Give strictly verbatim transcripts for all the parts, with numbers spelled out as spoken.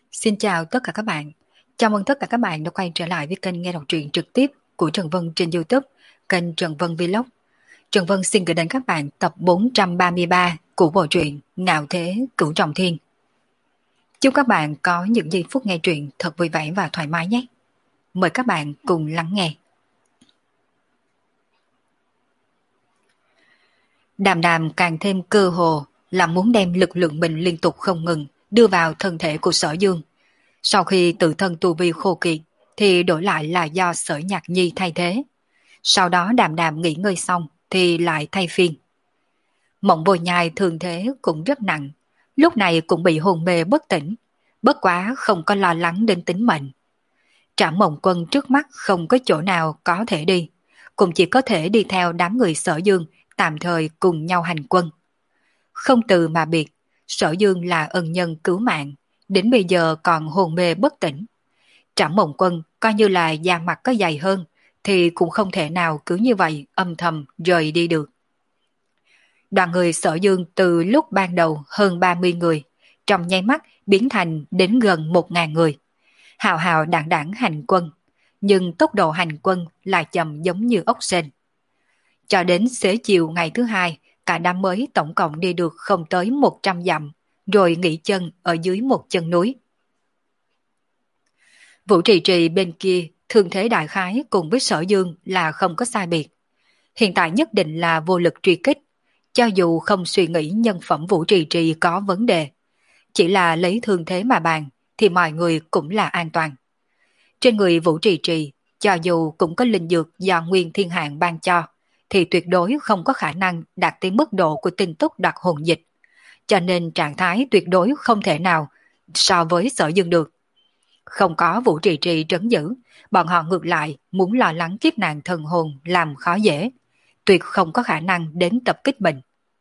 Xin chào tất cả các bạn. Chào mừng tất cả các bạn đã quay trở lại với kênh nghe đọc truyện trực tiếp của Trần Vân trên YouTube, kênh Trần Vân Vlog. Trần Vân xin gửi đến các bạn tập bốn trăm ba mươi ba của bộ truyện Ngạo Thế Cửu Trọng Thiên. Chúc các bạn có những giây phút nghe truyện thật vui vẻ và thoải mái nhé. Mời các bạn cùng lắng nghe. Đàm Đàm càng thêm cơ hồ là muốn đem lực lượng mình liên tục không ngừng đưa vào thân thể của Sở Dương. Sau khi tự thân tu vi khô kiệt thì đổi lại là do Sở Nhạc Nhi thay thế. Sau đó Đàm Đàm nghỉ ngơi xong thì lại thay phiên. Mộng Vô Nhai thường thế cũng rất nặng, lúc này cũng bị hôn mê bất tỉnh, bất quá không có lo lắng đến tính mệnh. Trảm Mộng Quân trước mắt không có chỗ nào có thể đi, cũng chỉ có thể đi theo đám người Sở Dương tạm thời cùng nhau hành quân. Không từ mà biệt, Sở Dương là ân nhân cứu mạng, đến bây giờ còn hôn mê bất tỉnh. Trảm Mộng Quân coi như là da mặt có dày hơn, thì cũng không thể nào cứ như vậy âm thầm rời đi được. Đoàn người Sở Dương từ lúc ban đầu hơn ba mươi người, trong nháy mắt biến thành đến gần một ngàn người. Hào hào đảng đảng hành quân, nhưng tốc độ hành quân lại chậm giống như ốc sên. Cho đến xế chiều ngày thứ hai, cả đám mới tổng cộng đi được không tới một trăm dặm, rồi nghỉ chân ở dưới một chân núi. Vũ Trì Trì bên kia, thương thế đại khái cùng với Sở Dương là không có sai biệt. Hiện tại nhất định là vô lực truy kích, cho dù không suy nghĩ nhân phẩm Vũ Trì Trì có vấn đề. Chỉ là lấy thương thế mà bàn, thì mọi người cũng là an toàn. Trên người Vũ Trì Trì, cho dù cũng có linh dược do Nguyên Thiên Hạng ban cho, thì tuyệt đối không có khả năng đạt tới mức độ của tinh túc đặc hồn dịch. Cho nên trạng thái tuyệt đối không thể nào so với Sở Dương được. Không có Vũ Trì Trì trấn giữ, bọn họ ngược lại muốn lo lắng kiếp nạn thần hồn làm khó dễ, tuyệt không có khả năng đến tập kích mình.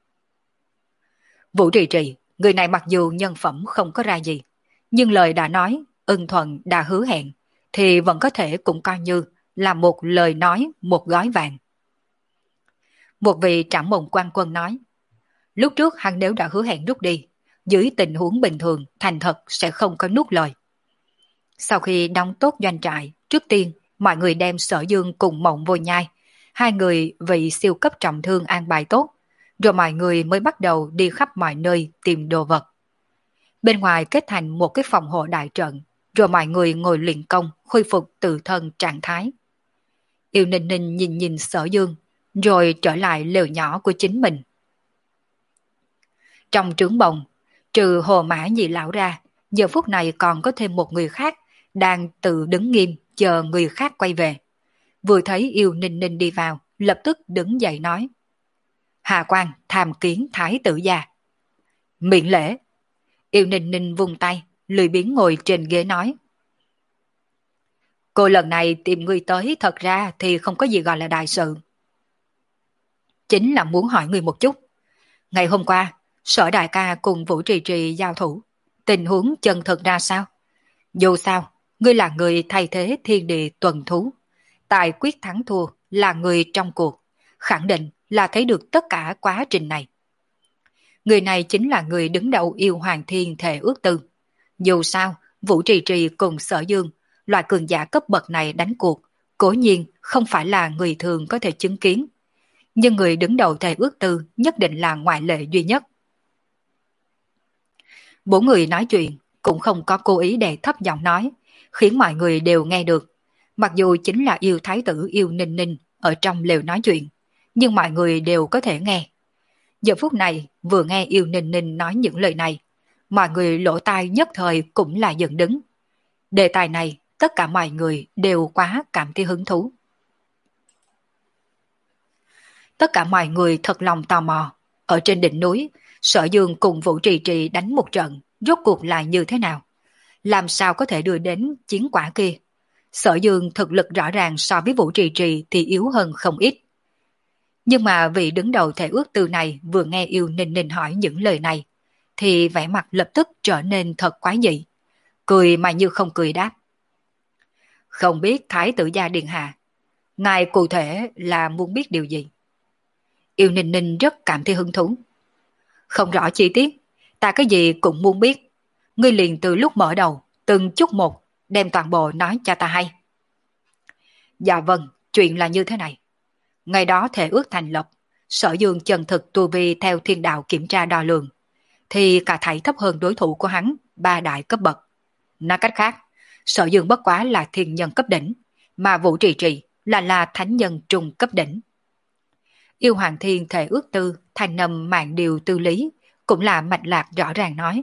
Vũ Trì Trì, người này mặc dù nhân phẩm không có ra gì, nhưng lời đã nói, ưng thuận đã hứa hẹn, thì vẫn có thể cũng coi như là một lời nói một gói vàng. Một vị Trảm Mộng Quan Quân nói, lúc trước hắn nếu đã hứa hẹn rút đi, dưới tình huống bình thường thành thật sẽ không có nuốt lời. Sau khi đóng tốt doanh trại, trước tiên mọi người đem Sở Dương cùng Mộng Vô Nhai, hai người vị siêu cấp trọng thương an bài tốt, rồi mọi người mới bắt đầu đi khắp mọi nơi tìm đồ vật. Bên ngoài kết thành một cái phòng hộ đại trận, rồi mọi người ngồi luyện công khôi phục tự thân trạng thái. Yêu Ninh Ninh nhìn nhìn Sở Dương, rồi trở lại lều nhỏ của chính mình. Trong trướng bồng, trừ Hồ Mã Nhị Lão ra, giờ phút này còn có thêm một người khác đang tự đứng nghiêm chờ người khác quay về. Vừa thấy Yêu Ninh Ninh đi vào, lập tức đứng dậy nói, Hà Quang tham kiến thái tử gia. Miễn lễ. Yêu Ninh Ninh vung tay, lười biếng ngồi trên ghế nói, cô lần này tìm người tới thật ra thì không có gì gọi là đại sự. Chính là muốn hỏi người một chút. Ngày hôm qua, Sở đại ca cùng Vũ Trì Trì giao thủ, tình huống chân thật ra sao? Dù sao, ngươi là người thay thế thiên địa tuần thú. Tài quyết thắng thua là người trong cuộc, khẳng định là thấy được tất cả quá trình này. Người này chính là người đứng đầu yêu hoàng thiên thể ước tư. Dù sao, Vũ Trì Trì cùng Sở Dương, loại cường giả cấp bậc này đánh cuộc, cố nhiên không phải là người thường có thể chứng kiến. Nhưng người đứng đầu thể ước tư nhất định là ngoại lệ duy nhất. Bốn người nói chuyện cũng không có cố ý để thấp giọng nói, khiến mọi người đều nghe được. Mặc dù chính là yêu thái tử Yêu Ninh Ninh ở trong lều nói chuyện, nhưng mọi người đều có thể nghe. Giờ phút này vừa nghe Yêu Ninh Ninh nói những lời này, mọi người lỗ tai nhất thời cũng là dựng đứng. Đề tài này tất cả mọi người đều quá cảm thấy hứng thú. Tất cả mọi người thật lòng tò mò, ở trên đỉnh núi, Sở Dương cùng Vũ Trì Trì đánh một trận, rốt cuộc là như thế nào? Làm sao có thể đưa đến chiến quả kia? Sở Dương thực lực rõ ràng so với Vũ Trì Trì thì yếu hơn không ít. Nhưng mà vị đứng đầu thể ước tư này vừa nghe Yêu Ninh Ninh hỏi những lời này, thì vẻ mặt lập tức trở nên thật quái dị. Cười mà như không cười đáp. Không biết Thái tử gia điện hạ, ngài cụ thể là muốn biết điều gì? Yêu Ninh Ninh rất cảm thấy hứng thú. Không rõ chi tiết, ta cái gì cũng muốn biết. Ngươi liền từ lúc mở đầu, từng chút một đem toàn bộ nói cho ta hay. Dạ vâng, chuyện là như thế này. Ngày đó thể ước thành lập, Sở Dương chân thực tu vi theo thiên đạo kiểm tra đo lường, thì cả thảy thấp hơn đối thủ của hắn ba đại cấp bậc. Nói cách khác, Sở Dương bất quá là thiên nhân cấp đỉnh, mà Vũ Trì Trì là là thánh nhân trung cấp đỉnh. Yêu Hoàng Thiên thể ước tư, thành nầm mạng điều tư lý, cũng là mạch lạc rõ ràng nói.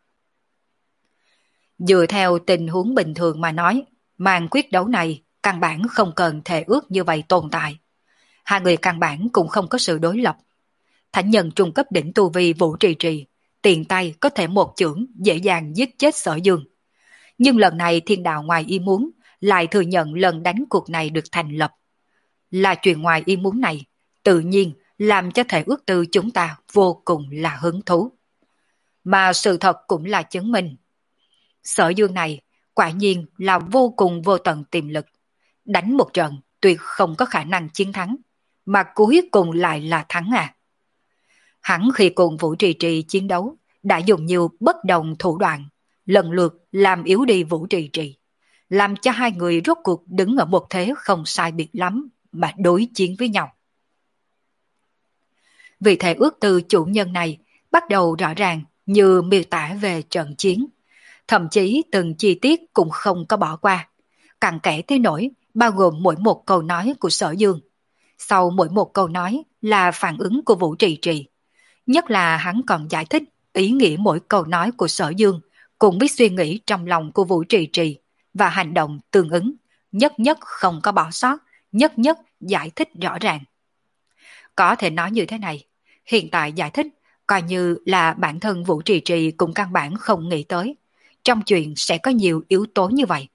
Dựa theo tình huống bình thường mà nói, màn quyết đấu này căn bản không cần thể ước như vậy tồn tại. Hai người căn bản cũng không có sự đối lập. Thánh nhân trung cấp đỉnh tu vi Vũ Trì Trì, tiền tay có thể một chưởng dễ dàng giết chết Sở Dương. Nhưng lần này thiên đạo ngoài ý muốn lại thừa nhận lần đánh cuộc này được thành lập. Là chuyện ngoài ý muốn này, tự nhiên làm cho thể ước tư chúng ta vô cùng là hứng thú. Mà sự thật cũng là chứng minh. Sở Dương này quả nhiên là vô cùng vô tận tiềm lực. Đánh một trận tuyệt không có khả năng chiến thắng, mà cuối cùng lại là thắng à. Hắn khi cùng Vũ Trì Trì chiến đấu đã dùng nhiều bất đồng thủ đoạn, lần lượt làm yếu đi Vũ Trì Trì, làm cho hai người rốt cuộc đứng ở một thế không sai biệt lắm mà đối chiến với nhau. Vì thể ước từ chủ nhân này bắt đầu rõ ràng như miêu tả về trận chiến, thậm chí từng chi tiết cũng không có bỏ qua, cặn kẽ tới nỗi bao gồm mỗi một câu nói của Sở Dương. Sau mỗi một câu nói là phản ứng của Vũ Trì Trì. Nhất là hắn còn giải thích ý nghĩa mỗi câu nói của Sở Dương, cũng biết suy nghĩ trong lòng của Vũ Trì Trì và hành động tương ứng, nhất nhất không có bỏ sót, nhất nhất giải thích rõ ràng. Có thể nói như thế này, hiện tại giải thích coi như là bản thân Vũ Trì Trì cũng căn bản không nghĩ tới, trong chuyện sẽ có nhiều yếu tố như vậy.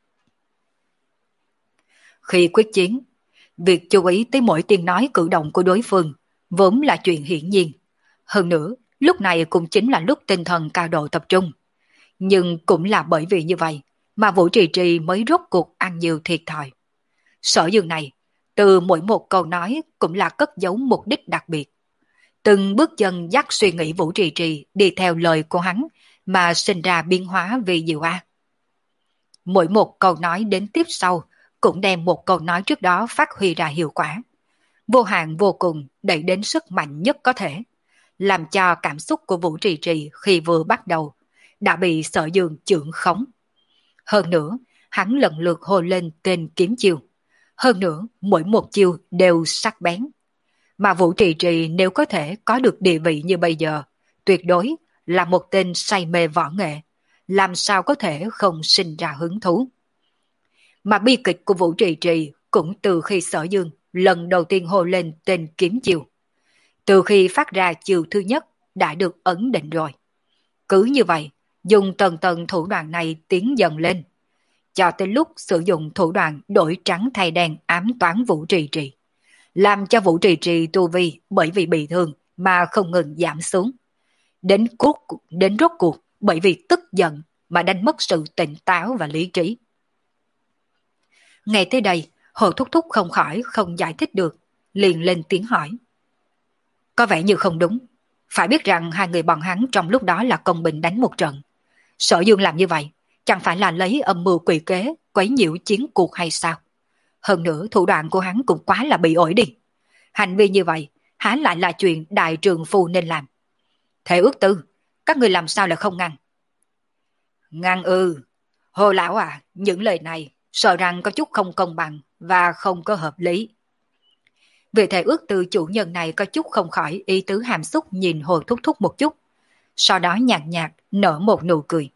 Khi quyết chiến, việc chú ý tới mỗi tiếng nói cử động của đối phương vốn là chuyện hiển nhiên. Hơn nữa, lúc này cũng chính là lúc tinh thần cao độ tập trung. Nhưng cũng là bởi vì như vậy mà Vũ Trì Trì mới rốt cuộc ăn nhiều thiệt thòi. Sở Dương này, từ mỗi một câu nói cũng là cất giấu mục đích đặc biệt. Từng bước chân dắt suy nghĩ Vũ Trì Trì đi theo lời của hắn mà sinh ra biến hóa vì diệu a. Mỗi một câu nói đến tiếp sau cũng đem một câu nói trước đó phát huy ra hiệu quả. Vô hạn vô cùng đẩy đến sức mạnh nhất có thể, làm cho cảm xúc của Vũ Trì Trì khi vừa bắt đầu đã bị Sở Dương chưởng khống. Hơn nữa, hắn lần lượt hô lên tên kiếm chiêu. Hơn nữa, mỗi một chiêu đều sắc bén. Mà Vũ Trì Trì nếu có thể có được địa vị như bây giờ, tuyệt đối là một tên say mê võ nghệ, làm sao có thể không sinh ra hứng thú. Mà bi kịch của Vũ Trì Trì cũng từ khi Sở Dương lần đầu tiên hô lên tên kiếm chiêu. Từ khi phát ra chiêu thứ nhất đã được ấn định rồi. Cứ như vậy, dùng tầng tầng thủ đoạn này tiến dần lên, cho tới lúc sử dụng thủ đoạn đổi trắng thay đen ám toán Vũ Trì Trì, làm cho Vũ Trì Trì tu vi bởi vì bị thương mà không ngừng giảm xuống. Đến cuộc, đến rốt cuộc bởi vì tức giận mà đánh mất sự tỉnh táo và lý trí. Nghe tới đây, Hồ Thúc Thúc không khỏi không giải thích được, liền lên tiếng hỏi. Có vẻ như không đúng. Phải biết rằng hai người bọn hắn trong lúc đó là công bình đánh một trận. Sở Dương làm như vậy, chẳng phải là lấy âm mưu quỷ kế, quấy nhiễu chiến cuộc hay sao? Hơn nữa thủ đoạn của hắn cũng quá là bị ổi đi. Hành vi như vậy, há lại là chuyện đại trường phu nên làm. Thể ước tư, các người làm sao là không ngăn? Ngăn ư, Hồ lão à, những lời này sợ rằng có chút không công bằng và không có hợp lý. Vì thể ước tư chủ nhân này có chút không khỏi ý tứ hàm xúc nhìn Hồ Thúc Thúc một chút, sau đó nhạt nhạt nở một nụ cười.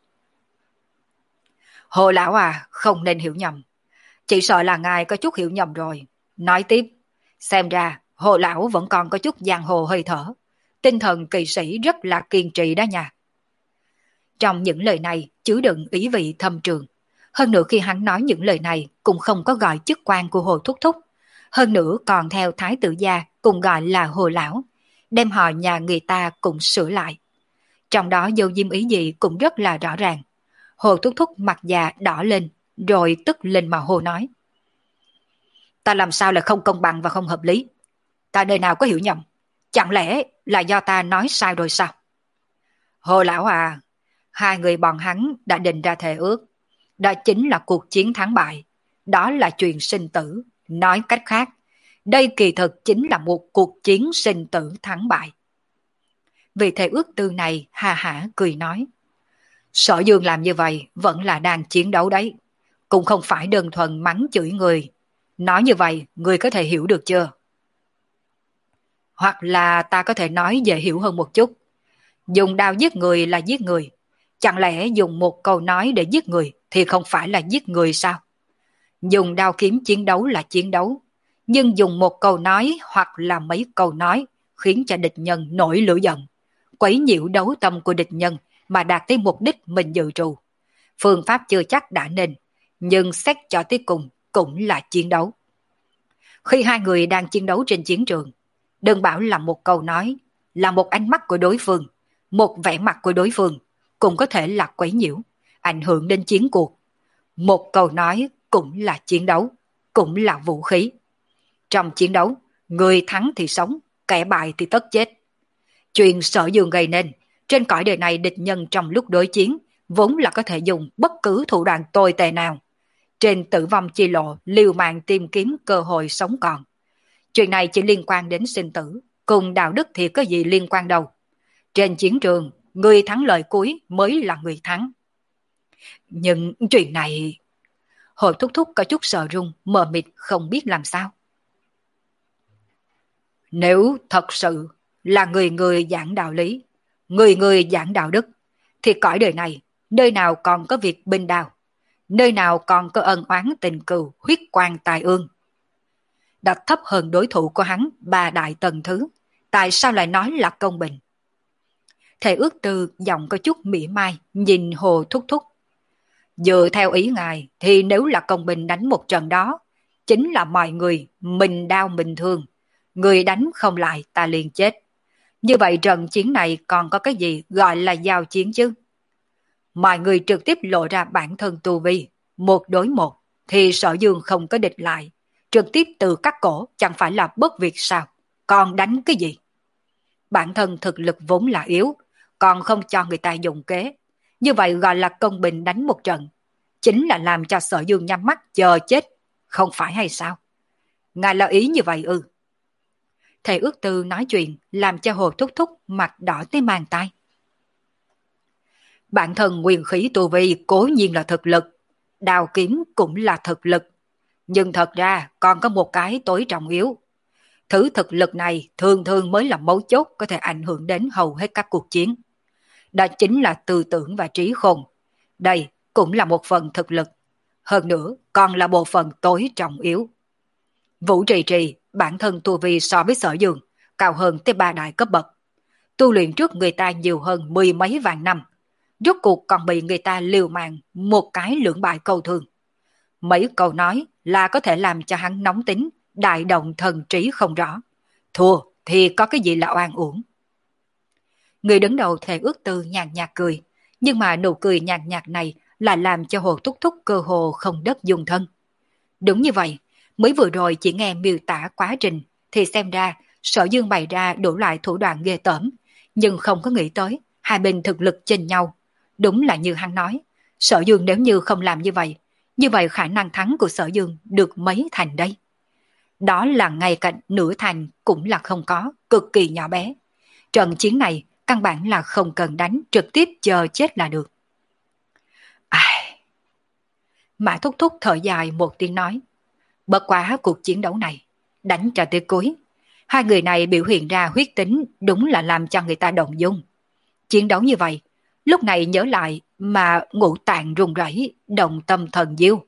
Hồ lão à, không nên hiểu nhầm. Chỉ sợ là ngài có chút hiểu nhầm rồi. Nói tiếp, xem ra Hồ lão vẫn còn có chút giang hồ hơi thở. Tinh thần kỳ sĩ rất là kiên trì đó nha. Trong những lời này chứa đựng ý vị thâm trường. Hơn nữa khi hắn nói những lời này cũng không có gọi chức quan của Hồ Thúc Thúc. Hơn nữa còn theo thái tử gia cùng gọi là Hồ lão, đem họ nhà người ta cũng sửa lại. Trong đó dâu diêm ý gì cũng rất là rõ ràng. Hồ Thúc Thúc mặt già đỏ lên, rồi tức lên mà Hồ nói. Ta làm sao là không công bằng và không hợp lý? Ta nơi nào có hiểu nhầm? Chẳng lẽ là do ta nói sai rồi sao? Hồ lão à, hai người bọn hắn đã định ra thề ước, Đó chính là cuộc chiến thắng bại. Đó là chuyện sinh tử. Nói cách khác, đây kỳ thực chính là một cuộc chiến sinh tử thắng bại. Vì thế ước tư này hà hả cười nói. Sở Dương làm như vậy vẫn là đang chiến đấu đấy. Cũng không phải đơn thuần mắng chửi người. Nói như vậy, người có thể hiểu được chưa? Hoặc là ta có thể nói dễ hiểu hơn một chút. Dùng đao giết người là giết người. Chẳng lẽ dùng một câu nói để giết người thì không phải là giết người sao? Dùng đao kiếm chiến đấu là chiến đấu. Nhưng dùng một câu nói hoặc là mấy câu nói khiến cho địch nhân nổi lửa giận, quấy nhiễu đấu tâm của địch nhân mà đạt tới mục đích mình dự trù. Phương pháp chưa chắc đã nên, nhưng xét cho tới cùng cũng là chiến đấu. Khi hai người đang chiến đấu trên chiến trường, đừng bảo là một câu nói, là một ánh mắt của đối phương, một vẻ mặt của đối phương, cũng có thể là quấy nhiễu, ảnh hưởng đến chiến cuộc. Một câu nói cũng là chiến đấu, cũng là vũ khí. Trong chiến đấu, người thắng thì sống, kẻ bại thì tất chết. Chuyện Sở Dương gây nên, trên cõi đời này địch nhân trong lúc đối chiến, vốn là có thể dùng bất cứ thủ đoạn tồi tệ nào. Trên tử vong chi lộ, liều mạng tìm kiếm cơ hội sống còn. Chuyện này chỉ liên quan đến sinh tử, cùng đạo đức thì có gì liên quan đâu. Trên chiến trường, người thắng lợi cuối mới là người thắng. Nhưng chuyện này... Hồi thúc thúc có chút sợ run, mờ mịt không biết làm sao. Nếu thật sự là người người giảng đạo lý, người người giảng đạo đức, thì cõi đời này, nơi nào còn có việc binh đao, nơi nào còn có ân oán tình cừu, huyết quan tài ương. Đã thấp hơn đối thủ của hắn ba đại tầng thứ, tại sao lại nói là công bình? Thầy ước tư giọng có chút mỉa mai, nhìn Hồ Thúc Thúc. Dựa theo ý ngài, thì nếu là công bình đánh một trận đó, chính là mọi người mình đau mình thương. Người đánh không lại ta liền chết. Như vậy trận chiến này còn có cái gì gọi là giao chiến chứ? Mọi người trực tiếp lộ ra bản thân tu vi, một đối một, thì Sở Dương không có địch lại. Trực tiếp từ cắt cổ chẳng phải là bất việc sao? Còn đánh cái gì? Bản thân thực lực vốn là yếu, còn không cho người ta dùng kế. Như vậy gọi là công bình đánh một trận. Chính là làm cho Sở Dương nhắm mắt chờ chết, không phải hay sao? Ngài là ý như vậy ư? Thầy ước tư nói chuyện làm cho Hồ Thúc Thúc mặt đỏ tới mang tai. Bản thân nguyên khí tu vi cố nhiên là thực lực, đào kiếm cũng là thực lực. Nhưng thật ra còn có một cái tối trọng yếu. Thứ thực lực này thường thường mới là mấu chốt có thể ảnh hưởng đến hầu hết các cuộc chiến. Đó chính là tư tưởng và trí khôn. Đây cũng là một phần thực lực. Hơn nữa còn là bộ phận tối trọng yếu. Vũ Trì Trì bản thân tu vi so với Sở Dương cao hơn tới ba đại cấp bậc. Tu luyện trước người ta nhiều hơn mười mấy vạn năm. Rốt cuộc còn bị người ta liều mạng một cái lưỡng bại câu thương. Mấy câu nói là có thể làm cho hắn nóng tính, đại động thần trí không rõ. Thua thì có cái gì là oan uổng. Người đứng đầu Thề Ước Tư nhàn nhạt cười, nhưng mà nụ cười nhàn nhạt này là làm cho Hồ Thúc Thúc cơ hồ không đất dung thân. Đúng như vậy, mới vừa rồi chỉ nghe miêu tả quá trình thì xem ra Sở Dương bày ra đủ loại thủ đoạn ghê tởm, nhưng không có nghĩ tới hai bên thực lực chênh nhau. Đúng là như hắn nói, Sở Dương nếu như không làm như vậy, như vậy khả năng thắng của Sở Dương được mấy thành đây? Đó là ngay cạnh nửa thành cũng là không có, cực kỳ nhỏ bé. Trận chiến này căn bản là không cần đánh, trực tiếp chờ chết là được. Ai... Mã Thúc Thúc thở dài một tiếng nói, bất quá cuộc chiến đấu này, đánh cho tới cuối, hai người này biểu hiện ra huyết tính đúng là làm cho người ta động dung. Chiến đấu như vậy, lúc này nhớ lại mà ngũ tạng run rẩy, động tâm thần diêu.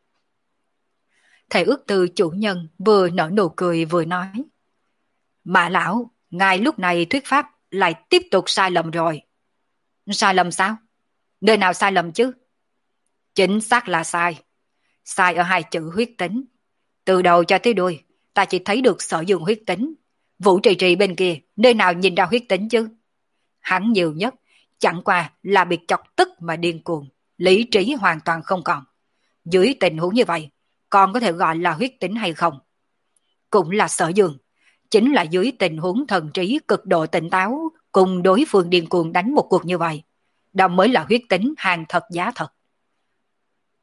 Thầy ước tư chủ nhân vừa nở nụ cười vừa nói, Mã lão, ngài lúc này thuyết pháp lại tiếp tục sai lầm rồi. Sai lầm sao? Nơi nào sai lầm chứ? Chính xác là sai. Sai ở hai chữ huyết tính. Từ đầu cho tới đuôi, ta chỉ thấy được Sở Dương huyết tính. Vũ Trì Trì bên kia, nơi nào nhìn ra huyết tính chứ? Hắn nhiều nhất, chẳng qua là bị chọc tức mà điên cuồng, lý trí hoàn toàn không còn. Dưới tình huống như vậy, còn có thể gọi là huyết tính hay không? Cũng là Sở Dương, chính là dưới tình huống thần trí cực độ tỉnh táo, cùng đối phương điên cuồng đánh một cuộc như vậy, đó mới là huyết tính hàng thật giá thật.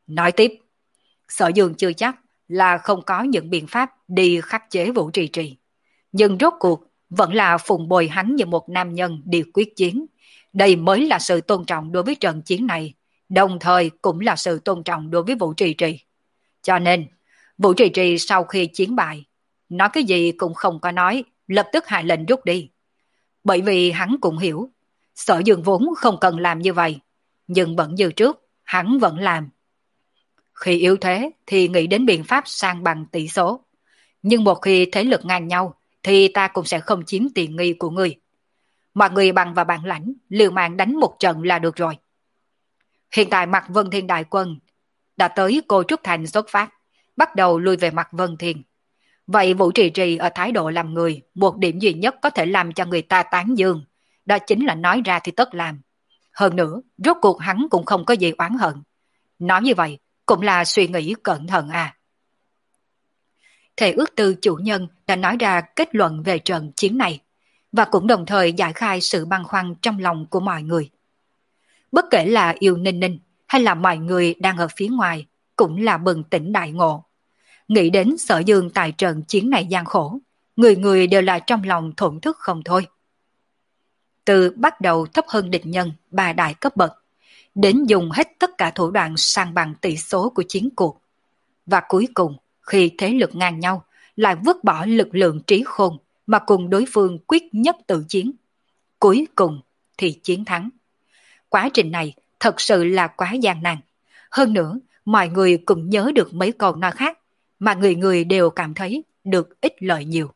Nói tiếp, Sở Dương chưa chắc là không có những biện pháp đi khắc chế Vũ Trì Trì. Nhưng rốt cuộc vẫn là phụng bồi hắn như một nam nhân đi quyết chiến. Đây mới là sự tôn trọng đối với trận chiến này, đồng thời cũng là sự tôn trọng đối với Vũ Trì Trì. Cho nên, Vũ Trì Trì sau khi chiến bại, nói cái gì cũng không có nói, lập tức hạ lệnh rút đi. Bởi vì hắn cũng hiểu, Sở Dương vốn không cần làm như vậy, nhưng vẫn như trước, hắn vẫn làm. Khi yếu thế thì nghĩ đến biện pháp sang bằng tỷ số. Nhưng một khi thế lực ngang nhau thì ta cũng sẽ không chiếm tiện nghi của ngươi. Mọi người bằng và bản lãnh, liều mạng đánh một trận là được rồi. Hiện tại mặt Vân Thiên Đại Quân đã tới Cô Trúc Thành xuất phát, bắt đầu lui về mặt Vân Thiên. Vậy Vũ Trì Trì ở thái độ làm người, một điểm duy nhất có thể làm cho người ta tán dương, đó chính là nói ra thì tất làm. Hơn nữa, rốt cuộc hắn cũng không có gì oán hận. Nói như vậy, cũng là suy nghĩ cẩn thận à. Thể ước tư chủ nhân đã nói ra kết luận về trận chiến này, và cũng đồng thời giải khai sự băn khoăn trong lòng của mọi người. Bất kể là Yêu Ninh Ninh hay là mọi người đang ở phía ngoài, cũng là bừng tỉnh đại ngộ. Nghĩ đến Sở Dương tại trận chiến này gian khổ, người người đều là trong lòng thổn thức không thôi. Từ bắt đầu thấp hơn địch nhân ba đại cấp bậc, đến dùng hết tất cả thủ đoạn sang bằng tỷ số của chiến cuộc. Và cuối cùng, khi thế lực ngang nhau, lại vứt bỏ lực lượng trí khôn mà cùng đối phương quyết nhất tự chiến. Cuối cùng thì chiến thắng. Quá trình này thật sự là quá gian nan. Hơn nữa, mọi người cũng nhớ được mấy câu nói khác, mà người người đều cảm thấy được ích lợi nhiều.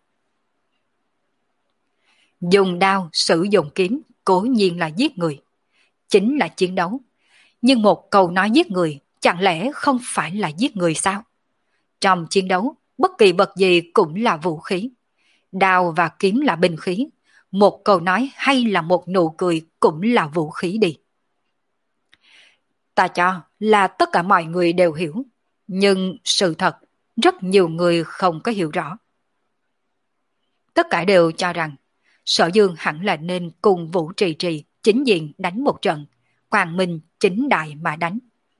Dùng đao, sử dụng kiếm, cố nhiên là giết người. Chính là chiến đấu. Nhưng một câu nói giết người, chẳng lẽ không phải là giết người sao? Trong chiến đấu, bất kỳ vật gì cũng là vũ khí. Đao và kiếm là binh khí. Một câu nói hay là một nụ cười cũng là vũ khí đi. Ta cho là tất cả mọi người đều hiểu. Nhưng sự thật, rất nhiều người không có hiểu rõ. Tất cả đều cho rằng Sở Dương hẳn là nên cùng Vũ Trì Trì chính diện đánh một trận, quang minh chính đại mà đánh.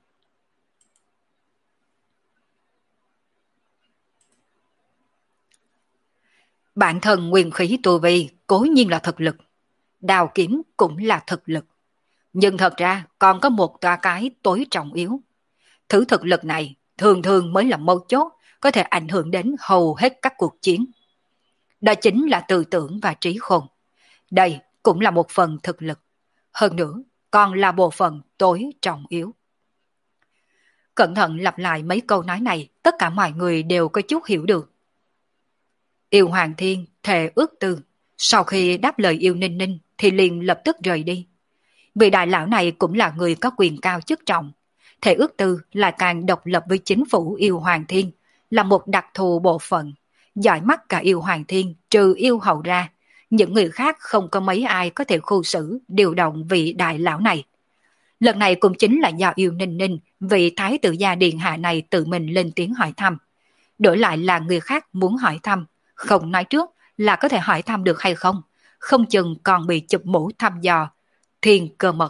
Bản thân nguyên khí tu vi cố nhiên là thực lực, đào kiếm cũng là thực lực. Nhưng thật ra còn có một toa cái tối trọng yếu. Thứ thực lực này thường thường mới là mấu chốt, có thể ảnh hưởng đến hầu hết các cuộc chiến. Đó chính là tư tưởng và trí khôn. Đây cũng là một phần thực lực. Hơn nữa, còn là bộ phận tối trọng yếu. Cẩn thận lặp lại mấy câu nói này, tất cả mọi người đều có chút hiểu được. Yêu Hoàng Thiên thề ước tư, sau khi đáp lời Yêu Ninh Ninh thì liền lập tức rời đi. Vị đại lão này cũng là người có quyền cao chức trọng. Thề ước tư là càng độc lập với chính phủ Yêu Hoàng Thiên, là một đặc thù bộ phận. Giỏi mắt cả Yêu Hoàng Thiên trừ Yêu Hậu ra, những người khác không có mấy ai có thể khu xử điều động vị đại lão này. Lần này cũng chính là do Yêu Ninh Ninh, vị thái tử gia điện hạ này tự mình lên tiếng hỏi thăm. Đổi lại là người khác muốn hỏi thăm, không nói trước là có thể hỏi thăm được hay không, không chừng còn bị chụp mũ thăm dò, thiên cơ mật.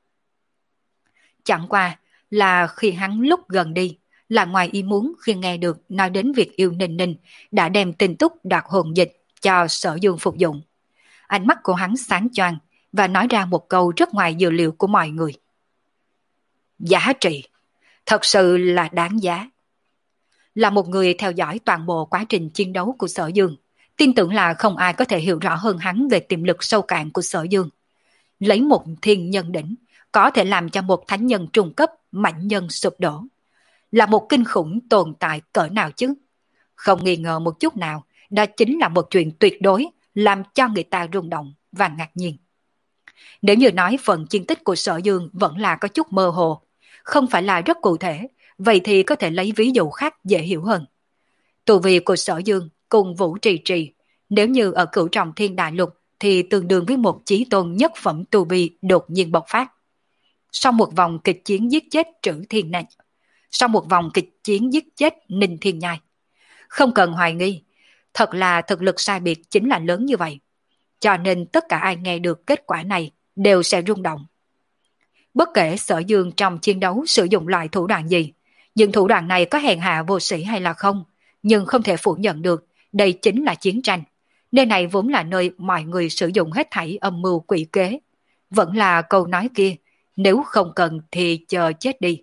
Chẳng qua là khi hắn lúc gần đi, là ngoài ý muốn khi nghe được nói đến việc Yêu Ninh Ninh đã đem tin tức đoạt hồn dịch cho Sở Dương phục dụng. Ánh mắt của hắn sáng choang và nói ra một câu rất ngoài dự liệu của mọi người. Giá trị, thật sự là đáng giá. Là một người theo dõi toàn bộ quá trình chiến đấu của Sở Dương, tin tưởng là không ai có thể hiểu rõ hơn hắn về tiềm lực sâu cạn của Sở Dương. Lấy một thiên nhân đỉnh, có thể làm cho một thánh nhân trung cấp mạnh nhân sụp đổ. Là một kinh khủng tồn tại cỡ nào chứ? Không nghi ngờ một chút nào, đó chính là một chuyện tuyệt đối làm cho người ta rung động và ngạc nhiên. Nếu như nói phần chiến tích của Sở Dương vẫn là có chút mơ hồ, không phải là rất cụ thể, vậy thì có thể lấy ví dụ khác dễ hiểu hơn. Tu vi của Sở Dương cùng Vũ Trì Trì, nếu như ở Cửu Trọng Thiên Đại Lục thì tương đương với một chí tôn nhất phẩm tu vi đột nhiên bộc phát. Sau một vòng kịch chiến giết chết Trử Thiên này, sau một vòng kịch chiến giết chết Ninh Thiên Nhai. Không cần hoài nghi, thật là thực lực sai biệt chính là lớn như vậy. Cho nên tất cả ai nghe được kết quả này đều sẽ rung động. Bất kể Sở Dương trong chiến đấu sử dụng loại thủ đoạn gì, Nhưng thủ đoạn này có hèn hạ vô sĩ hay là không, nhưng không thể phủ nhận được, đây chính là chiến tranh. Nơi này vốn là nơi mọi người sử dụng hết thảy âm mưu quỷ kế. Vẫn là câu nói kia, nếu không cần thì chờ chết đi.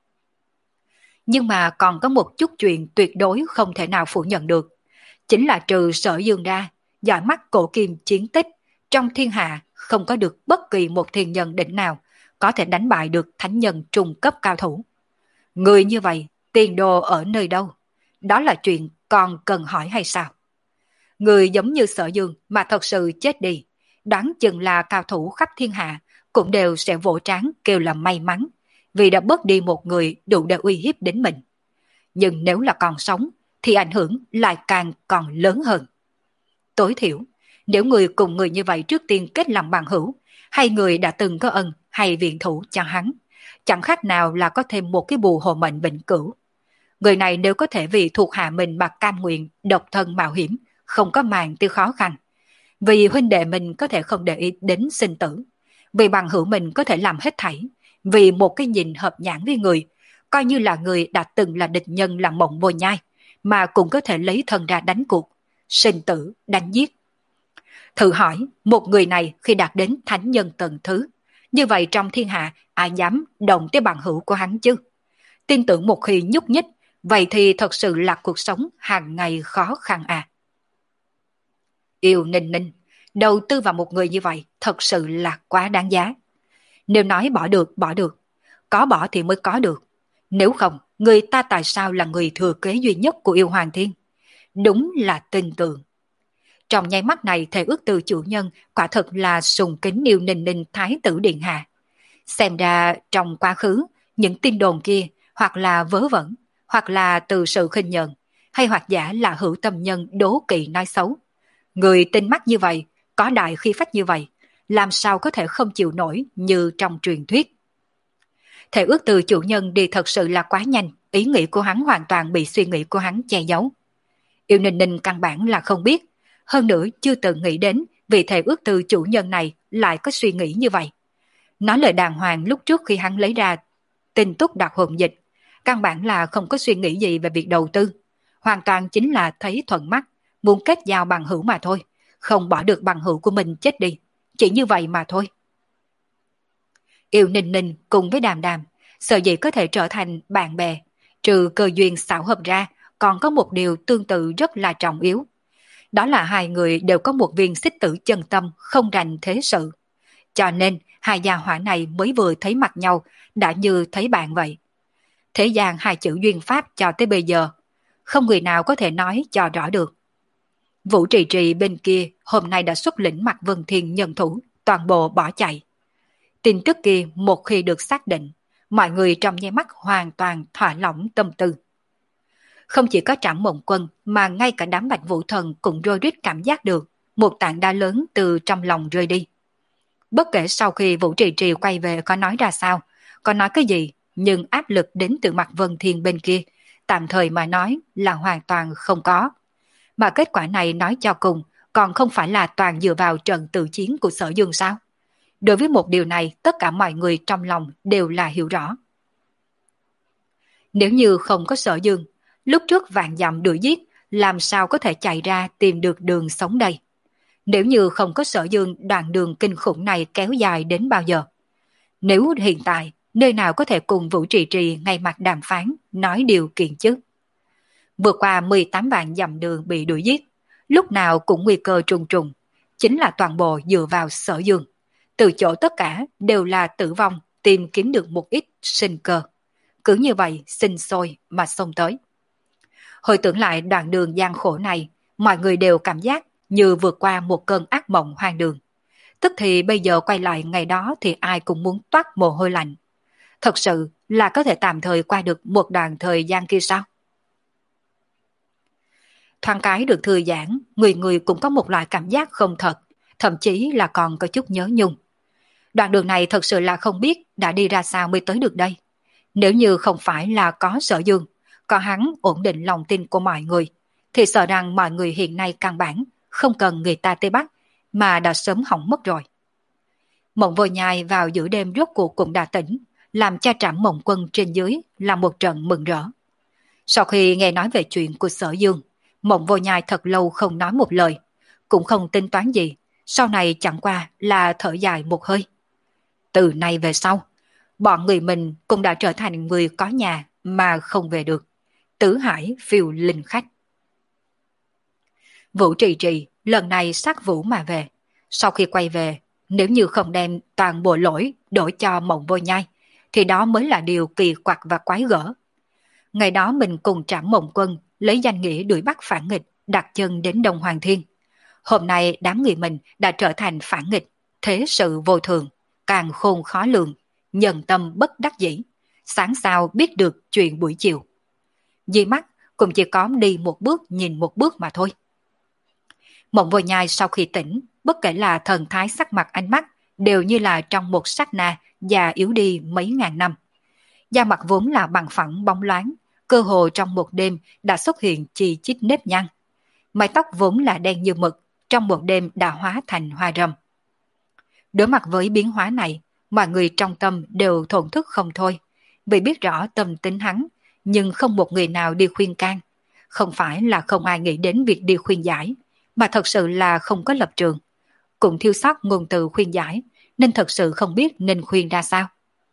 Nhưng mà còn có một chút chuyện tuyệt đối không thể nào phủ nhận được. Chính là trừ Sở Dương ra, dõi mắt cổ kim chiến tích, trong thiên hạ không có được bất kỳ một thiên nhân đỉnh nào có thể đánh bại được thánh nhân trung cấp cao thủ. Người như vậy, tiền đồ ở nơi đâu? Đó là chuyện còn cần hỏi hay sao? Người giống như Sở Dương mà thật sự chết đi, đoán chừng là cao thủ khắp thiên hạ cũng đều sẽ vỗ trán kêu là may mắn, vì đã bớt đi một người đủ để uy hiếp đến mình. Nhưng nếu là còn sống, thì ảnh hưởng lại càng còn lớn hơn. Tối thiểu, nếu người cùng người như vậy trước tiên kết làm bằng hữu, hay người đã từng có ân hay viện thủ cho hắn, chẳng khác nào là có thêm một cái bùa hộ mệnh vĩnh cửu. Người này nếu có thể vì thuộc hạ mình mà cam nguyện độc thân mạo hiểm, không có màng tiêu khó khăn, vì huynh đệ mình có thể không để ý đến sinh tử, vì bằng hữu mình có thể làm hết thảy, vì một cái nhìn hợp nhãn với người, coi như là người đã từng là địch nhân làm mộng bồi nhai, mà cũng có thể lấy thân ra đánh cuộc, sinh tử, đánh giết. Thử hỏi, một người này khi đạt đến thánh nhân tầng thứ, như vậy trong thiên hạ ai dám động tới bằng hữu của hắn chứ? Tin tưởng một khi nhúc nhích, vậy thì thật sự là cuộc sống hàng ngày khó khăn à. Yêu Ninh Ninh, đầu tư vào một người như vậy thật sự là quá đáng giá. Nếu nói bỏ được, bỏ được. Có bỏ thì mới có được. Nếu không, người ta tại sao là người thừa kế duy nhất của yêu Hoàng Thiên? Đúng là tin tưởng. Trong nháy mắt này, Thể Ước Từ chủ nhân quả thật là sùng kính yêu Ninh Ninh Thái tử Điện Hạ. Xem ra trong quá khứ, những tin đồn kia hoặc là vớ vẩn, hoặc là từ sự khinh nhờn, hay hoặc giả là hữu tâm nhân đố kỵ nói xấu. Người tinh mắt như vậy, có đại khí phách như vậy, làm sao có thể không chịu nổi như trong truyền thuyết. Thể Ước Từ chủ nhân đi thật sự là quá nhanh, ý nghĩ của hắn hoàn toàn bị suy nghĩ của hắn che giấu. Yêu Ninh Ninh căn bản là không biết, hơn nữa chưa từng nghĩ đến vì Thể Ước Từ chủ nhân này lại có suy nghĩ như vậy. Nói lời đàng hoàng lúc trước khi hắn lấy ra tin tức đặc hồn dịch, căn bản là không có suy nghĩ gì về việc đầu tư, hoàn toàn chính là thấy thuận mắt, muốn kết giao bằng hữu mà thôi, không bỏ được bằng hữu của mình chết đi, chỉ như vậy mà thôi. Yêu Ninh Ninh cùng với Đàm Đàm, sợ gì có thể trở thành bạn bè, trừ cơ duyên xảo hợp ra, còn có một điều tương tự rất là trọng yếu. Đó là hai người đều có một viên xích tử chân tâm không rành thế sự. Cho nên hai gia hỏa này mới vừa thấy mặt nhau đã như thấy bạn vậy. Thế gian hai chữ duyên pháp cho tới bây giờ, không người nào có thể nói cho rõ được. Vũ Trì Trì bên kia hôm nay đã xuất lĩnh Mạc Vân Thiên nhân thủ, toàn bộ bỏ chạy. Tin tức kia một khi được xác định, mọi người trong nháy mắt hoàn toàn thỏa lỏng tâm tư. Không chỉ có Trảm Mộng Quân mà ngay cả đám Bạch Vũ Thần cũng rối rít cảm giác được một tảng đá lớn từ trong lòng rơi đi. Bất kể sau khi Vũ Trì Trì quay về có nói ra sao, có nói cái gì, nhưng áp lực đến từ Mạc Vân Thiên bên kia, tạm thời mà nói là hoàn toàn không có. Mà kết quả này nói cho cùng, còn không phải là toàn dựa vào trận tự chiến của Sở Dương sao? Đối với một điều này, tất cả mọi người trong lòng đều là hiểu rõ. Nếu như không có Sở Dương, lúc trước vạn dặm đuổi giết, làm sao có thể chạy ra tìm được đường sống đây? Nếu như không có Sở Dương, đoạn đường kinh khủng này kéo dài đến bao giờ? Nếu hiện tại, nơi nào có thể cùng Vũ Trì Trì ngay mặt đàm phán, nói điều kiện chứ? Vượt qua mười tám vạn dặm đường bị đuổi giết, lúc nào cũng nguy cơ trùng trùng, chính là toàn bộ dựa vào Sở Dương. Từ chỗ tất cả đều là tử vong, tìm kiếm được một ít sinh cơ. Cứ như vậy sinh sôi mà xông tới. Hồi tưởng lại đoạn đường gian khổ này, mọi người đều cảm giác như vượt qua một cơn ác mộng hoang đường. Tức thì bây giờ quay lại ngày đó thì ai cũng muốn toát mồ hôi lạnh. Thật sự là có thể tạm thời qua được một đoạn thời gian kia sao? Thoáng cái được thư giãn, người người cũng có một loại cảm giác không thật, thậm chí là còn có chút nhớ nhung. Đoạn đường này thật sự là không biết đã đi ra sao mới tới được đây. Nếu như không phải là có Sở Dương, có hắn ổn định lòng tin của mọi người, thì sợ rằng mọi người hiện nay căn bản không cần người ta Tây Bắc mà đã sớm hỏng mất rồi. Mộng Vô Nhai vào giữa đêm rốt cuộc cũng đã tỉnh, làm cho Trảm Mộng Quân trên dưới là một trận mừng rỡ. Sau khi nghe nói về chuyện của Sở Dương, Mộng Vô Nhai thật lâu không nói một lời, cũng không tính toán gì, sau này chẳng qua là thở dài một hơi. Từ nay về sau, bọn người mình cũng đã trở thành người có nhà mà không về được. Tứ Hải phiêu linh khách. Vũ Trì Trì lần này sát vũ mà về. Sau khi quay về, nếu như không đem toàn bộ lỗi đổi cho Mộng Vô Nhai, thì đó mới là điều kỳ quặc và quái gở. Ngày đó mình cùng Trảm Mộng Quân lấy danh nghĩa đuổi bắt phản nghịch, đặt chân đến Đông Hoàng Thiên. Hôm nay đám người mình đã trở thành phản nghịch, thế sự vô thường, càng khôn khó lường, nhân tâm bất đắc dĩ, sáng sao biết được chuyện buổi chiều. Di mắt cũng chỉ có đi một bước nhìn một bước mà thôi. Mộng Vô Nhai sau khi tỉnh, bất kể là thần thái sắc mặt ánh mắt, đều như là trong một sát na già yếu đi mấy ngàn năm. Da mặt vốn là bằng phẳng bóng loáng, cơ hồ trong một đêm đã xuất hiện chi chít nếp nhăn. Mái tóc vốn là đen như mực, trong một đêm đã hóa thành hoa râm. Đối mặt với biến hóa này, mọi người trong tâm đều thổn thức không thôi, vì biết rõ tâm tính hắn, nhưng không một người nào đi khuyên can. Không phải là không ai nghĩ đến việc đi khuyên giải, mà thật sự là không có lập trường. Cũng thiếu sót ngôn từ khuyên giải, nên thật sự không biết nên khuyên ra sao.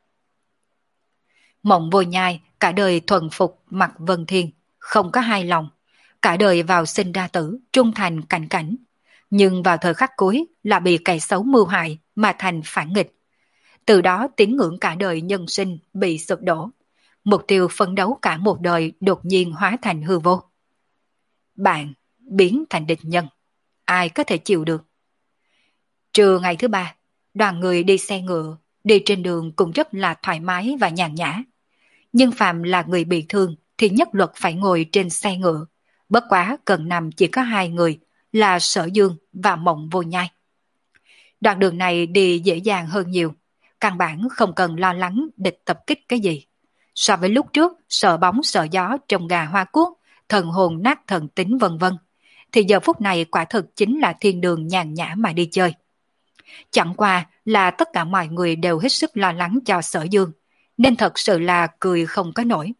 Mộng Vô Nhai cả đời thuần phục mặt Vân Thiên, không có hai lòng. Cả đời vào sinh ra tử, trung thành cảnh cảnh. Nhưng vào thời khắc cuối là bị kẻ xấu mưu hại mà thành phản nghịch. Từ đó tín ngưỡng cả đời nhân sinh bị sụp đổ. Mục tiêu phấn đấu cả một đời đột nhiên hóa thành hư vô. Bạn biến thành địch nhân. Ai có thể chịu được? Trưa ngày thứ ba, đoàn người đi xe ngựa, đi trên đường cũng rất là thoải mái và nhàn nhã. Nhưng phàm là người bị thương thì nhất luật phải ngồi trên xe ngựa. Bất quá cần nằm chỉ có hai người là Sở Dương và Mộng Vô Nhai. Đoạn đường này đi dễ dàng hơn nhiều, căn bản không cần lo lắng địch tập kích cái gì. So với lúc trước sợ bóng sợ gió trong gà hoa cuốc, thần hồn nát thần tính vân vân, thì giờ phút này quả thực chính là thiên đường nhàn nhã mà đi chơi. Chẳng qua là tất cả mọi người đều hết sức lo lắng cho Sở Dương, nên thật sự là cười không có nổi.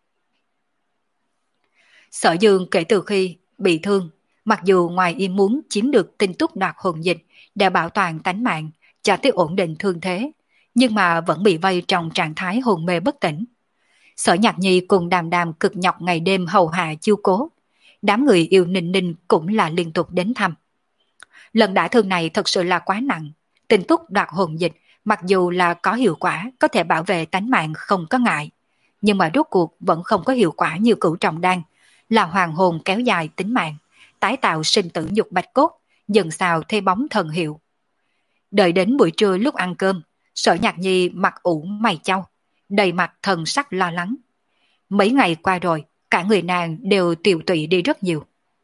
Sở Dương kể từ khi bị thương, mặc dù ngoài ý muốn chiếm được tinh túc đoạt hồn dịch để bảo toàn tánh mạng, cho tới ổn định thương thế, nhưng mà vẫn bị vây trong trạng thái hồn mê bất tỉnh. Sở Nhạc Nhi cùng Đàm Đàm cực nhọc ngày đêm hầu hạ chiêu cố. Đám người yêu Ninh Ninh cũng là liên tục đến thăm. Lần đả thương này thật sự là quá nặng. Tinh túc đoạt hồn dịch mặc dù là có hiệu quả có thể bảo vệ tánh mạng không có ngại, nhưng mà rốt cuộc vẫn không có hiệu quả như cửu trọng đan, là hoàng hồn kéo dài tính mạng, tái tạo sinh tử nhục bạch cốt, dần xào thê bóng thần hiệu. Đợi đến buổi trưa lúc ăn cơm, Sở Nhạc Nhi mặt ủ mày chau, đầy mặt thần sắc lo lắng. Mấy ngày qua rồi, cả người nàng đều tiều tụy đi rất nhiều.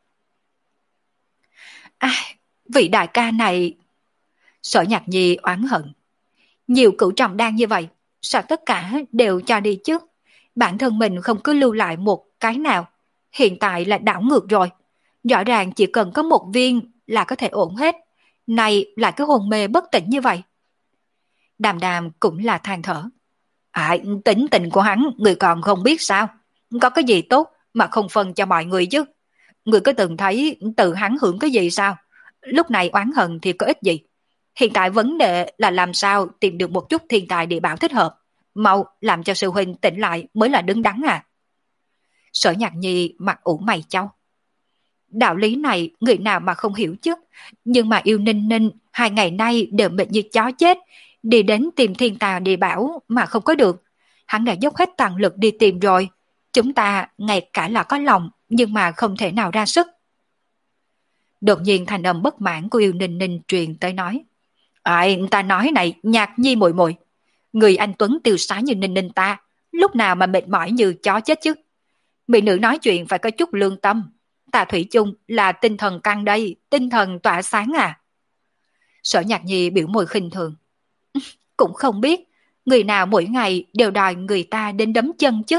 À, vị đại ca này... Sở Nhạc Nhi oán hận. Nhiều cửu trọng đan như vậy, sao tất cả đều cho đi chứ? Bản thân mình không cứ lưu lại một cái nào. Hiện tại là đảo ngược rồi. Rõ ràng chỉ cần có một viên là có thể ổn hết. Này lại cứ hồn mê bất tỉnh như vậy. Đàm Đàm cũng là than thở. À, tính tình của hắn người còn không biết sao. Có cái gì tốt mà không phân cho mọi người chứ. Người có từng thấy từ hắn hưởng cái gì sao? Lúc này oán hận thì có ích gì. Hiện tại vấn đề là làm sao tìm được một chút thiên tài địa bảo thích hợp. Mau làm cho sư huynh tỉnh lại mới là đứng đắn à. Sở Nhạc Nhi mặt ủ mày chau. Đạo lý này người nào mà không hiểu chứ. Nhưng mà yêu Ninh Ninh hai ngày nay đều mệt như chó chết. Đi đến tìm thiên tài địa bảo mà không có được. Hắn đã dốc hết toàn lực đi tìm rồi. Chúng ta ngay cả là có lòng nhưng mà không thể nào ra sức. Đột nhiên thành âm bất mãn của yêu Ninh Ninh truyền tới nói. Ai ta nói này Nhạc Nhi muội muội, người anh Tuấn tiêu sái như Ninh Ninh ta, lúc nào mà mệt mỏi như chó chết chứ. Mỹ nữ nói chuyện phải có chút lương tâm. Ta thủy chung là tinh thần căng đây, tinh thần tỏa sáng à. Sở Nhạc Nhi biểu môi khinh thường. Cũng không biết, người nào mỗi ngày đều đòi người ta đến đấm chân chứ.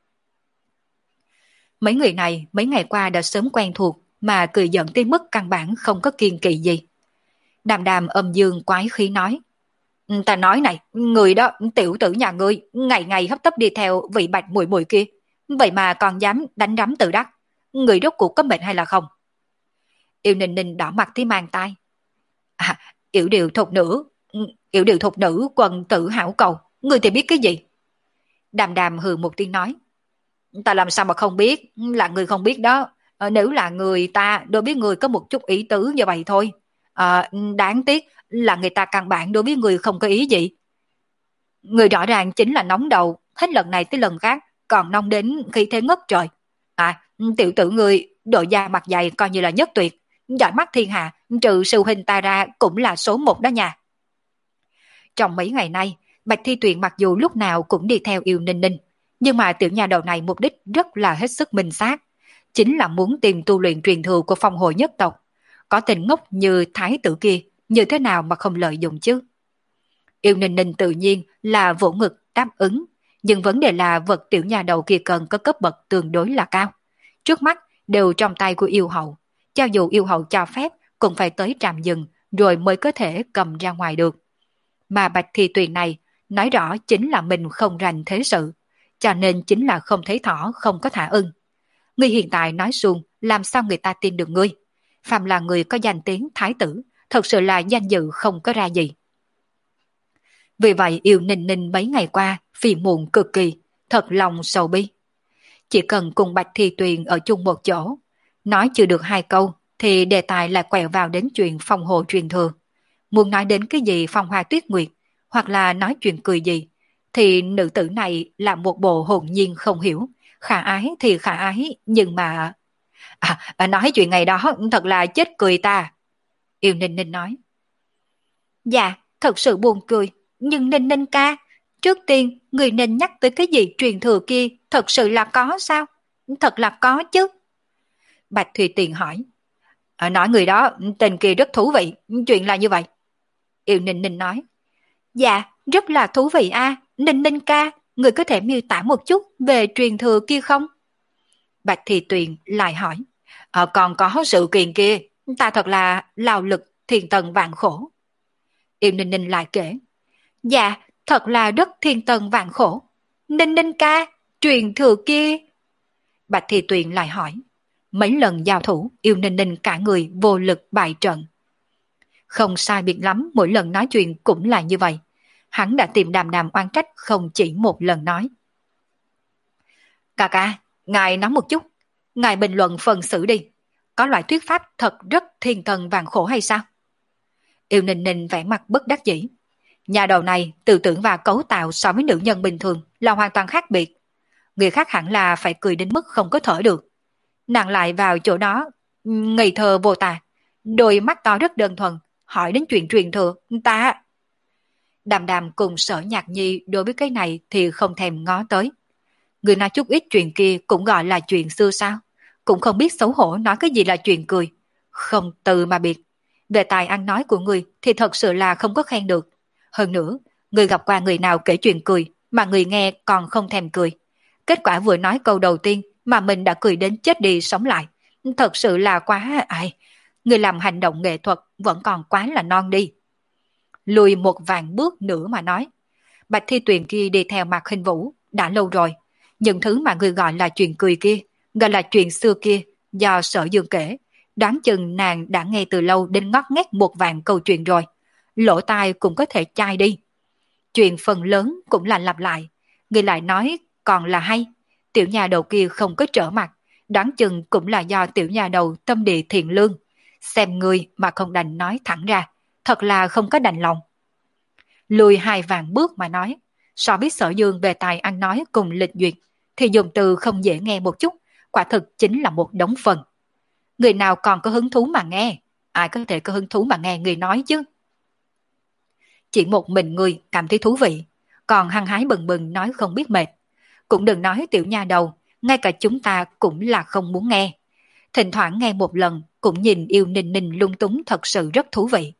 Mấy người này mấy ngày qua đã sớm quen thuộc mà cười giận tới mức căn bản không có kiêng kỵ gì. Đàm Đàm âm dương quái khí nói. Ta nói này, người đó, tiểu tử nhà ngươi, ngày ngày hấp tấp đi theo vị bạch muội muội kia. Vậy mà còn dám đánh đấm tự đắc. Người rốt cuộc có bệnh hay là không? Yêu Ninh Ninh đỏ mặt tí mang tai. À, yểu điệu thục nữ, yểu điệu thục nữ quần tử hảo cầu. Ngươi thì biết cái gì? Đàm đàm hừ một tiếng nói. Ta làm sao mà không biết, là người không biết đó. À, nếu là người ta đối với người có một chút ý tứ như vậy thôi. À, đáng tiếc là người ta căn bản đối với người không có ý gì. Người rõ ràng chính là nóng đầu, hết lần này tới lần khác, còn nóng đến khi thế ngất trời. À, tiểu tử người, độ da mặt dày coi như là nhất tuyệt, giỏi mắt thiên hạ, trừ sư huynh ta ra cũng là số một đó nha. Trong mấy ngày nay, Bạch Thi Tuyền mặc dù lúc nào cũng đi theo Yêu Ninh Ninh, nhưng mà tiểu nhà đầu này mục đích rất là hết sức minh xác, chính là muốn tìm tu luyện truyền thừa của phong hội nhất tộc. Có tình ngốc như thái tử kia, như thế nào mà không lợi dụng chứ? Yêu Ninh Ninh tự nhiên là vỗ ngực đáp ứng, nhưng vấn đề là vật tiểu nhà đầu kia cần có cấp bậc tương đối là cao. Trước mắt đều trong tay của yêu hậu, cho dù yêu hậu cho phép cũng phải tới trạm dừng rồi mới có thể cầm ra ngoài được. Mà Bạch Thi Tuyền này nói rõ chính là mình không rành thế sự, cho nên chính là không thấy thỏ không có thả ưng. Ngươi hiện tại nói suông, làm sao người ta tin được ngươi? Phàm là người có danh tiếng thái tử, thật sự là danh dự không có ra gì. Vì vậy Yêu Ninh Ninh mấy ngày qua phiền muộn cực kỳ, thật lòng sầu bi. Chỉ cần cùng Bạch Thi Tuyền ở chung một chỗ, nói chưa được hai câu thì đề tài lại quẹo vào đến chuyện phong hồ truyền thừa. Muốn nói đến cái gì phong hoa tuyết nguyệt, hoặc là nói chuyện cười gì, thì nữ tử này là một bộ hồn nhiên không hiểu, khả ái thì khả ái, nhưng mà... À, nói chuyện ngày đó thật là chết cười ta. Yêu Ninh Ninh nói. Dạ, thật sự buồn cười, nhưng Ninh Ninh ca, trước tiên người nên nhắc tới cái gì truyền thừa kia, thật sự là có sao? Thật là có chứ. Bạch Thùy Tiền hỏi. À, nói người đó, tên kia rất thú vị, chuyện là như vậy. Yêu Ninh Ninh nói. Dạ, rất là thú vị a, à. Ninh Ninh ca, người có thể miêu tả một chút về truyền thừa kia không? Bạch Thị Tuyền lại hỏi. À, còn có sự kiện kia, ta thật là lao lực thiên tần vạn khổ. Yêu Ninh Ninh lại kể. Dạ, thật là rất thiên tần vạn khổ. Ninh Ninh ca, truyền thừa kia. Bạch Thị Tuyền lại hỏi. Mấy lần giao thủ, Yêu Ninh Ninh cả người vô lực bại trận. Không sai biệt lắm, mỗi lần nói chuyện cũng là như vậy. Hắn đã tìm Đàm Đàm oan trách không chỉ một lần nói. Ca ca, ngài nói một chút. Ngài bình luận phần xử đi. Có loại thuyết pháp thật rất thiên thần vạn khổ hay sao? Yêu Ninh Ninh vẻ mặt bất đắc dĩ. Nhà đầu này tư tưởng và cấu tạo so với nữ nhân bình thường là hoàn toàn khác biệt. Người khác hẳn là phải cười đến mức không có thở được. Nàng lại vào chỗ đó, ngây thơ vô tà, đôi mắt to rất đơn thuần, hỏi đến chuyện truyền thừa, ta... Đàm Đàm cùng Sở Nhạc Nhi đối với cái này thì không thèm ngó tới. Người nói chút ít chuyện kia cũng gọi là chuyện xưa sao? Cũng không biết xấu hổ nói cái gì là chuyện cười. Không từ mà biệt. Về tài ăn nói của người thì thật sự là không có khen được. Hơn nữa, người gặp qua người nào kể chuyện cười mà người nghe còn không thèm cười. Kết quả vừa nói câu đầu tiên mà mình đã cười đến chết đi sống lại. Thật sự là quá... Ai... Người làm hành động nghệ thuật vẫn còn quá là non đi. Lùi một vạn bước nữa mà nói. Bạch Thi Tuyền kia đi theo Mạc Khinh Vũ đã lâu rồi. Những thứ mà người gọi là chuyện cười kia, gọi là chuyện xưa kia, do Sở Dương kể, đoán chừng nàng đã nghe từ lâu đến ngót nghét một vạn câu chuyện rồi. Lỗ tai cũng có thể chai đi. Chuyện phần lớn cũng là lặp lại. Người lại nói còn là hay. Tiểu nhà đầu kia không có trở mặt, đoán chừng cũng là do tiểu nhà đầu tâm địa thiện lương. Xem người mà không đành nói thẳng ra, thật là không có đành lòng. Lùi hai vạn bước mà nói, so với Sở Dương về tài ăn nói cùng lịch duyệt, thì dùng từ không dễ nghe một chút, quả thực chính là một đống phần. Người nào còn có hứng thú mà nghe, ai có thể có hứng thú mà nghe người nói chứ? Chỉ một mình người cảm thấy thú vị, còn hăng hái bừng bừng nói không biết mệt. Cũng đừng nói tiểu nha đầu, ngay cả chúng ta cũng là không muốn nghe. Thỉnh thoảng nghe một lần, cũng nhìn Yêu Ninh Ninh lung túng thật sự rất thú vị.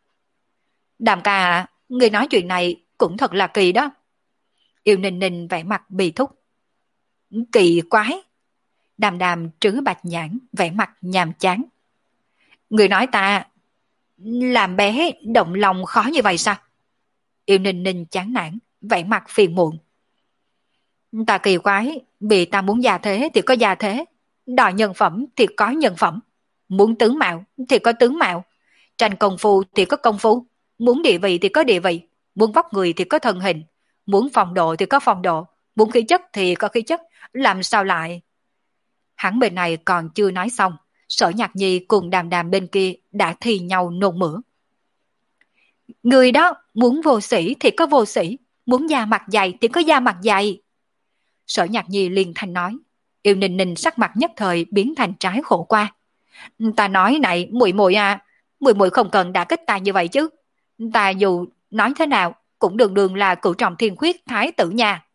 Đàm ca à, người nói chuyện này cũng thật là kỳ đó. Yêu Ninh Ninh vẻ mặt bì thúc. Kỳ quái. Đàm Đàm trứ bạch nhãn, vẻ mặt nhàm chán. Người nói ta làm bé động lòng khó như vậy sao? Yêu Ninh Ninh chán nản, vẻ mặt phiền muộn. Ta kỳ quái, vì ta muốn gia thế thì có gia thế, đòi nhân phẩm thì có nhân phẩm, muốn tướng mạo thì có tướng mạo, tranh công phu thì có công phu, muốn địa vị thì có địa vị, muốn vóc người thì có thân hình, muốn phong độ thì có phong độ, muốn khí chất thì có khí chất, làm sao lại... Hắn bên này còn chưa nói xong, Sở Nhạc Nhi cùng Đàm Đàm bên kia đã thi nhau nôn mửa. Người đó muốn vô sĩ thì có vô sĩ, muốn da mặt dày thì có da mặt dày. Sở Nhạc Nhi liền thanh nói. Yêu Ninh Ninh sắc mặt nhất thời biến thành trái khổ qua. Ta nói này muội muội à, muội muội không cần đả kích ta như vậy chứ. Ta dù nói thế nào cũng đường đường là cửu trọng thiên khuyết thái tử nha.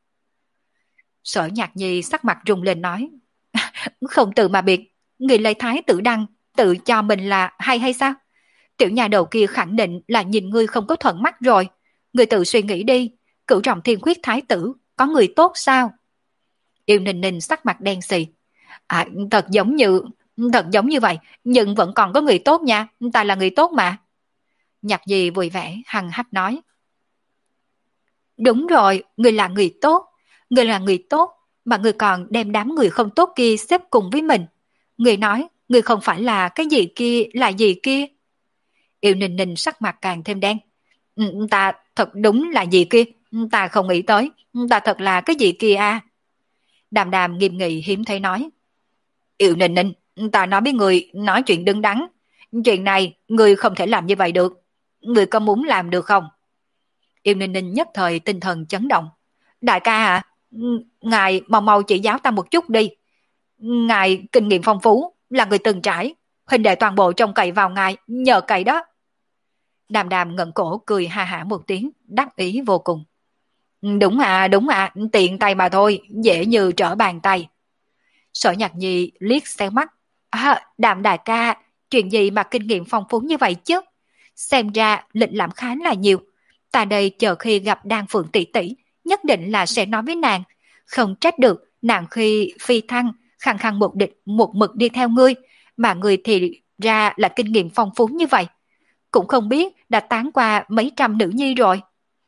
Sở Nhạc Nhi sắc mặt rung lên nói. Không từ mà biệt, người lấy thái tử đăng tự cho mình là hay hay sao? Tiểu nhà đầu kia khẳng định là nhìn ngươi không có thuận mắt rồi. Ngươi tự suy nghĩ đi, cửu trọng thiên khuyết thái tử có người tốt sao? Yêu Ninh Ninh sắc mặt đen xì. À, thật giống như thật giống như vậy, nhưng vẫn còn có người tốt nha, ta là người tốt mà. Nhạc Di vui vẻ hằng hắc nói. Đúng rồi, ngươi là người tốt, ngươi là người tốt, mà ngươi còn đem đám người không tốt kia xếp cùng với mình. Ngươi nói, ngươi không phải là cái gì kia, là gì kia. Yêu Ninh Ninh sắc mặt càng thêm đen. Ừ, ta thật đúng là gì kia, ta không nghĩ tới, ta thật là cái gì kia à. Đàm Đàm nghiêm nghị hiếm thấy nói. Yêu Ninh Ninh, ta nói với người nói chuyện đứng đắn. Chuyện này, người không thể làm như vậy được. Người có muốn làm được không? Yêu Ninh Ninh nhất thời tinh thần chấn động. Đại ca à, ngài mau mau chỉ giáo ta một chút đi. Ngài kinh nghiệm phong phú, là người từng trải. Huynh đệ toàn bộ trông cậy vào ngài, nhờ cậy đó. Đàm Đàm ngẩng cổ cười ha hả một tiếng, đắc ý vô cùng. Đúng à, đúng à, tiện tay mà thôi, dễ như trở bàn tay. Sở Nhạc Nhi liếc xéo mắt. À, Đàm đại ca, chuyện gì mà kinh nghiệm phong phú như vậy chứ? Xem ra lịch lãm khá là nhiều. Ta đây chờ khi gặp Đan Phượng tỷ tỷ, nhất định là sẽ nói với nàng. Không trách được, nàng khi phi thăng, khăng khăng một địch một mực đi theo ngươi, mà ngươi thì ra là kinh nghiệm phong phú như vậy. Cũng không biết đã tán qua mấy trăm nữ nhi rồi.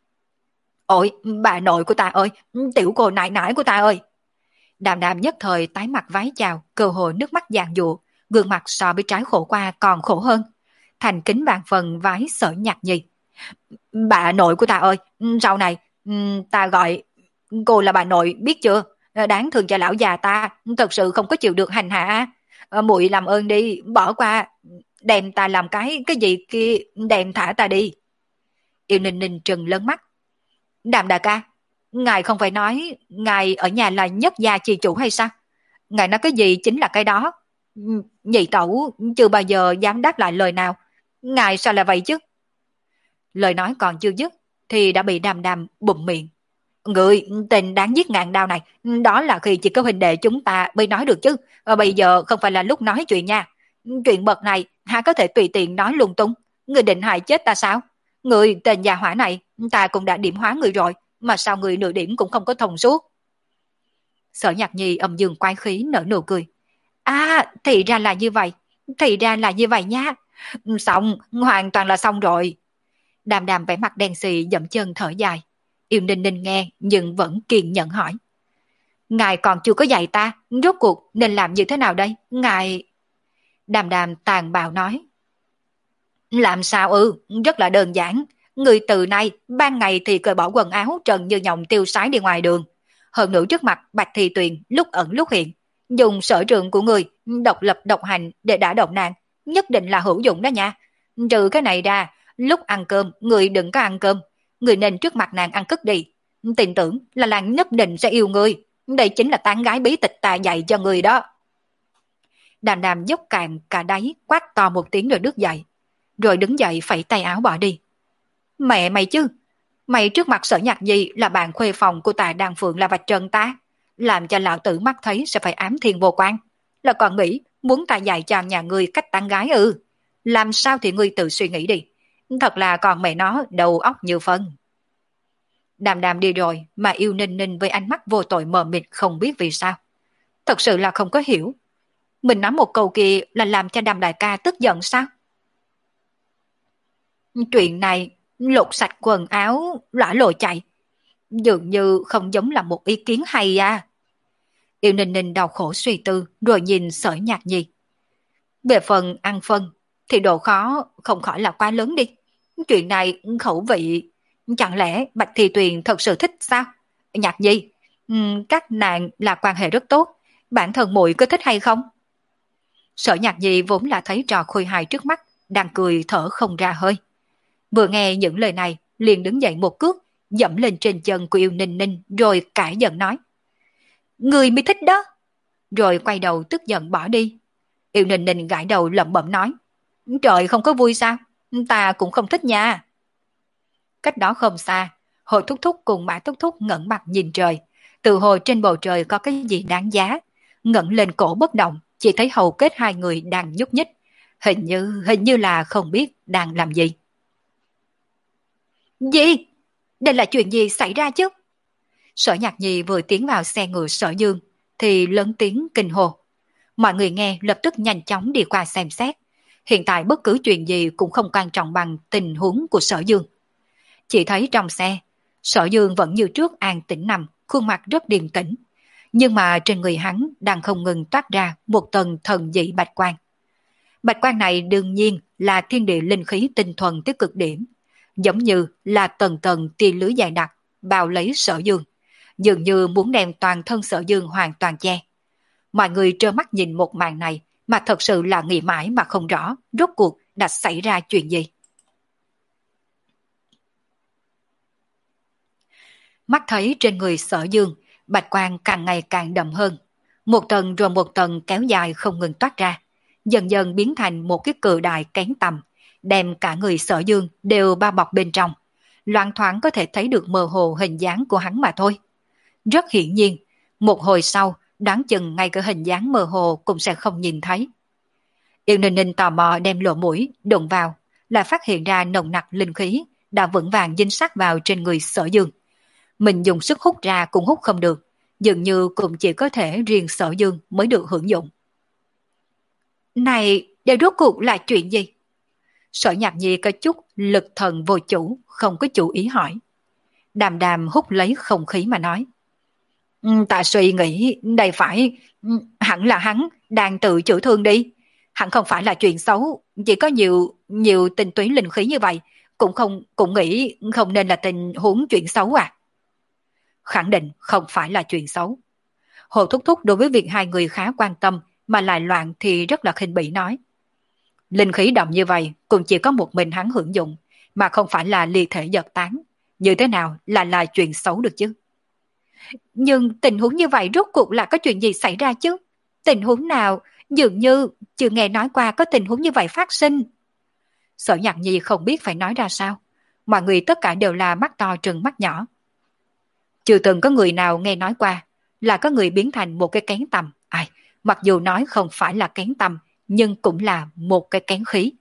Ôi, bà nội của ta ơi, tiểu cô nại nãi của ta ơi. Đàm Đàm nhất thời tái mặt vái chào, cơ hội nước mắt giàn dụa, gương mặt so với trái khổ qua còn khổ hơn. Thành kính vạn phần vái Sở Nhạc Nhi. Bà nội của ta ơi, sau này ta gọi cô là bà nội biết chưa? Đáng thương cho lão già ta, thật sự không có chịu được hành hạ. Muội làm ơn đi, bỏ qua, đem ta làm cái cái gì kia, đem thả ta đi. Yêu Ninh Ninh trừng lớn mắt. Đàm đại ca, ngài không phải nói ngài ở nhà là nhất gia chi chủ hay sao? Ngài nói cái gì chính là cái đó. Nhị tẩu chưa bao giờ dám đáp lại lời nào. Ngài sao là vậy chứ? Lời nói còn chưa dứt thì đã bị Đàm Đàm bụm miệng. Người tình đáng giết ngàn đao này, đó là khi chỉ có huynh đệ chúng ta mới nói được chứ. Bây giờ không phải là lúc nói chuyện nha. Chuyện bậc này há có thể tùy tiện nói lung tung. Người định hại chết ta sao? Người tên già hỏa này, ta cũng đã điểm hóa người rồi, mà sao người nửa điểm cũng không có thông suốt. Sở Nhạc Nhi âm dương quái khí nở nụ cười. À, thì ra là như vậy, thì ra là như vậy nha. Xong, hoàn toàn là xong rồi. Đàm Đàm vẻ mặt đen xì dậm chân thở dài. Yêu Ninh Ninh nghe nhưng vẫn kiên nhẫn hỏi. Ngài còn chưa có dạy ta, rốt cuộc nên làm như thế nào đây? Ngài... Đàm Đàm tàn bạo nói. Làm sao ư, rất là đơn giản. Người từ nay, ban ngày thì cởi bỏ quần áo trần như nhộng tiêu sái đi ngoài đường. Hơn nữa trước mặt Bạch Thị Tuyền lúc ẩn lúc hiện. Dùng sở trường của người, độc lập độc hành để đả động nàng. Nhất định là hữu dụng đó nha. Trừ cái này ra, lúc ăn cơm, người đừng có ăn cơm. Người nên trước mặt nàng ăn cất đi. Tin tưởng là nàng nhất định sẽ yêu người. Đây chính là tán gái bí tịch ta dạy cho người đó. Đàm Đàm dốc cạn cả đáy quát to một tiếng rồi đứng dậy. Rồi đứng dậy phẩy tay áo bỏ đi. Mẹ mày chứ, mày trước mặt Sở Nhạc Nhi là bạn khuê phòng của tài Đan Phượng là vạch trần ta, làm cho lão tử mắt thấy sẽ phải ám thiên vô quan, là còn nghĩ muốn ta dạy cho nhà ngươi cách tán gái ư? Làm sao thì ngươi tự suy nghĩ đi, thật là còn mẹ nó đầu óc như phân. Đàm Đàm đi rồi mà Yêu Ninh Ninh với ánh mắt vô tội mờ mịt không biết vì sao, thật sự là không có hiểu. Mình nói một câu kia là làm cho Đàm đại ca tức giận sao? Chuyện này lột sạch quần áo, lõa lồ chạy. Dường như không giống là một ý kiến hay à. Yêu Ninh Ninh đau khổ suy tư rồi nhìn Sở Nhạc Nhi. Về phần ăn phân thì độ khó không khỏi là quá lớn đi. Chuyện này khẩu vị, chẳng lẽ Bạch Thi Tuyền thật sự thích sao? Nhạc Nhi, ừm, các nàng là quan hệ rất tốt, bản thân muội có thích hay không? Sở Nhạc Nhi vốn là thấy trò khôi hài trước mắt, đang cười thở không ra hơi. Vừa nghe những lời này, liền đứng dậy một cước, dẫm lên trên chân của Yêu Ninh Ninh rồi cãi giận nói. Người mới thích đó. Rồi quay đầu tức giận bỏ đi. Yêu Ninh Ninh gãi đầu lẩm bẩm nói. Trời, không có vui sao? Ta cũng không thích nha. Cách đó không xa, Hồ Thúc Thúc cùng Mã Thúc Thúc ngẩng mặt nhìn trời. Từ hồi trên bầu trời có cái gì đáng giá. Ngẩng lên cổ bất động, chỉ thấy hầu kết hai người đang nhúc nhích. Hình như, hình như là không biết đang làm gì. Gì? Đây là chuyện gì xảy ra chứ? Sở Nhạc Nhi vừa tiến vào xe ngựa Sở Dương, thì lớn tiếng kinh hồ. Mọi người nghe lập tức nhanh chóng đi qua xem xét. Hiện tại bất cứ chuyện gì cũng không quan trọng bằng tình huống của Sở Dương. Chỉ thấy trong xe, Sở Dương vẫn như trước an tĩnh nằm, khuôn mặt rất điềm tĩnh. Nhưng mà trên người hắn đang không ngừng toát ra một tầng thần dị bạch quang. Bạch quang này đương nhiên là thiên địa linh khí tinh thuần tới cực điểm, giống như là tầng tầng tia lưới dài đặc bao lấy Sở Dương, dường như muốn đem toàn thân Sở Dương hoàn toàn che. Mọi người trơ mắt nhìn một màn này mà thật sự là nghĩ mãi mà không rõ rốt cuộc đã xảy ra chuyện gì. Mắt thấy trên người Sở Dương, bạch quang càng ngày càng đậm hơn. Một tầng rồi một tầng kéo dài không ngừng toát ra, dần dần biến thành một cái cự đại kén tầm, đem cả người Sở Dương đều bao bọc bên trong. Loáng thoáng có thể thấy được mơ hồ hình dáng của hắn mà thôi. Rất hiển nhiên, một hồi sau, đoán chừng ngay cả hình dáng mơ hồ cũng sẽ không nhìn thấy. Yêu Ninh Ninh tò mò đem lỗ mũi đụng vào, là phát hiện ra nồng nặc linh khí đã vững vàng dính sát vào trên người Sở Dương. Mình dùng sức hút ra cũng hút không được, dường như cũng chỉ có thể riêng Sở Dương mới được hưởng dụng. Này, đây rốt cuộc là chuyện gì? Sở Nhạc Nhi có chút lực thần vô chủ, không có chủ ý hỏi. Đàm Đàm hút lấy không khí mà nói. Ta suy nghĩ đây phải, hẳn là hắn đang tự chữa thương đi. Hẳn không phải là chuyện xấu, chỉ có nhiều nhiều tình túy linh khí như vậy, cũng không cũng nghĩ không nên là tình huống chuyện xấu à. Khẳng định không phải là chuyện xấu. Hồ Thúc Thúc đối với việc hai người khá quan tâm mà lại loạn thì rất là khinh bỉ nói. Linh khí đậm như vậy cũng chỉ có một mình hắn hưởng dụng, mà không phải là ly thể giật tán. Như thế nào là là chuyện xấu được chứ? Nhưng tình huống như vậy rốt cuộc là có chuyện gì xảy ra chứ? Tình huống nào? Dường như chưa nghe nói qua có tình huống như vậy phát sinh. Sở Nhạc Nhi không biết phải nói ra sao. Mọi người tất cả đều là mắt to trừng mắt nhỏ. Chưa từng có người nào nghe nói qua là có người biến thành một cái kén tầm. Ai, mặc dù nói không phải là kén tầm, nhưng cũng là một cái kén khí.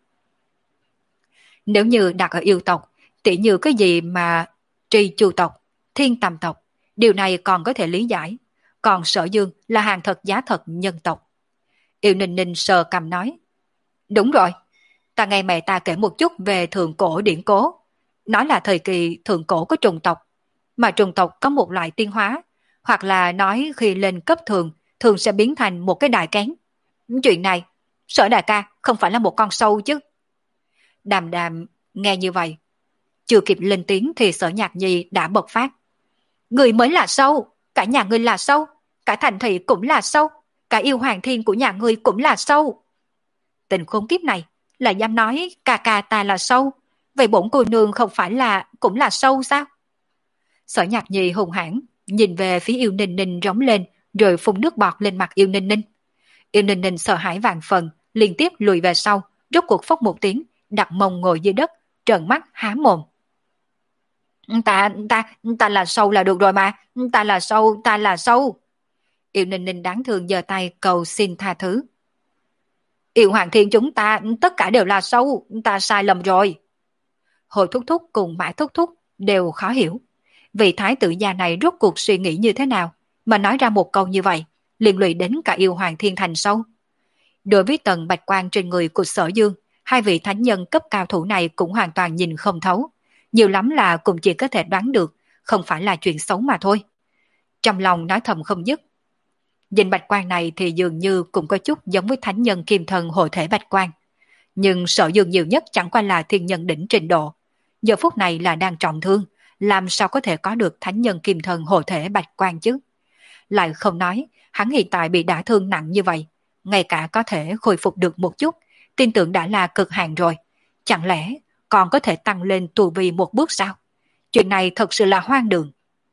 Nếu như đặt ở yêu tộc, tỉ như cái gì mà tri chu tộc, thiên tầm tộc, điều này còn có thể lý giải. Còn Sở Dương là hàng thật giá thật nhân tộc. Yêu Ninh Ninh sờ cằm nói. Đúng rồi, ta nghe mẹ ta kể một chút về thượng cổ điển cố. Nói là thời kỳ thượng cổ có trùng tộc, mà trùng tộc có một loại tiến hóa, hoặc là nói khi lên cấp thường, thường sẽ biến thành một cái đại kén. Chuyện này, Sở đại ca không phải là một con sâu chứ? Đàm Đàm nghe như vậy, chưa kịp lên tiếng thì Sở Nhạc Nhi đã bộc phát. Người mới là sâu, cả nhà ngươi là sâu, cả thành thị cũng là sâu, cả yêu hoàng thiên của nhà ngươi cũng là sâu. Tình khốn kiếp này là dám nói ca ca ta là sâu, vậy bổn cô nương không phải là cũng là sâu sao? Sở Nhạc Nhi hùng hãn nhìn về phía Yêu Ninh Ninh rống lên, rồi phun nước bọt lên mặt Yêu Ninh Ninh. Yêu Ninh Ninh sợ hãi vạn phần, liên tiếp lùi về sau, rốt cuộc phốc một tiếng, đặt mông ngồi dưới đất, trợn mắt há mồm. Ta, ta, ta là sâu là được rồi mà, ta là sâu, ta là sâu. Yêu Ninh Ninh đáng thương giơ tay cầu xin tha thứ. Yêu Hoàng Thiên chúng ta tất cả đều là sâu, ta sai lầm rồi. Hồi Thúc Thúc cùng Mã Thúc Thúc đều khó hiểu. Vị thái tử gia này rốt cuộc suy nghĩ như thế nào mà nói ra một câu như vậy, liên lụy đến cả Yêu Hoàng Thiên thành sâu. Đối với tầng bạch quan trên người của Sở Dương, hai vị thánh nhân cấp cao thủ này cũng hoàn toàn nhìn không thấu, nhiều lắm là cũng chỉ có thể đoán được, không phải là chuyện xấu mà thôi. Trong lòng nói thầm không dứt. Nhìn bạch quan này thì dường như cũng có chút giống với thánh nhân kim thần hộ thể bạch quan. Nhưng Sở Dương nhiều nhất chẳng qua là thiên nhân đỉnh trình độ. Giờ phút này là đang trọng thương, làm sao có thể có được thánh nhân kim thần hộ thể bạch quan chứ? Lại không nói, hắn hiện tại bị đả thương nặng như vậy, ngay cả có thể khôi phục được một chút, tin tưởng đã là cực hạn rồi. Chẳng lẽ còn có thể tăng lên tu vi một bước sao? Chuyện này thật sự là hoang đường.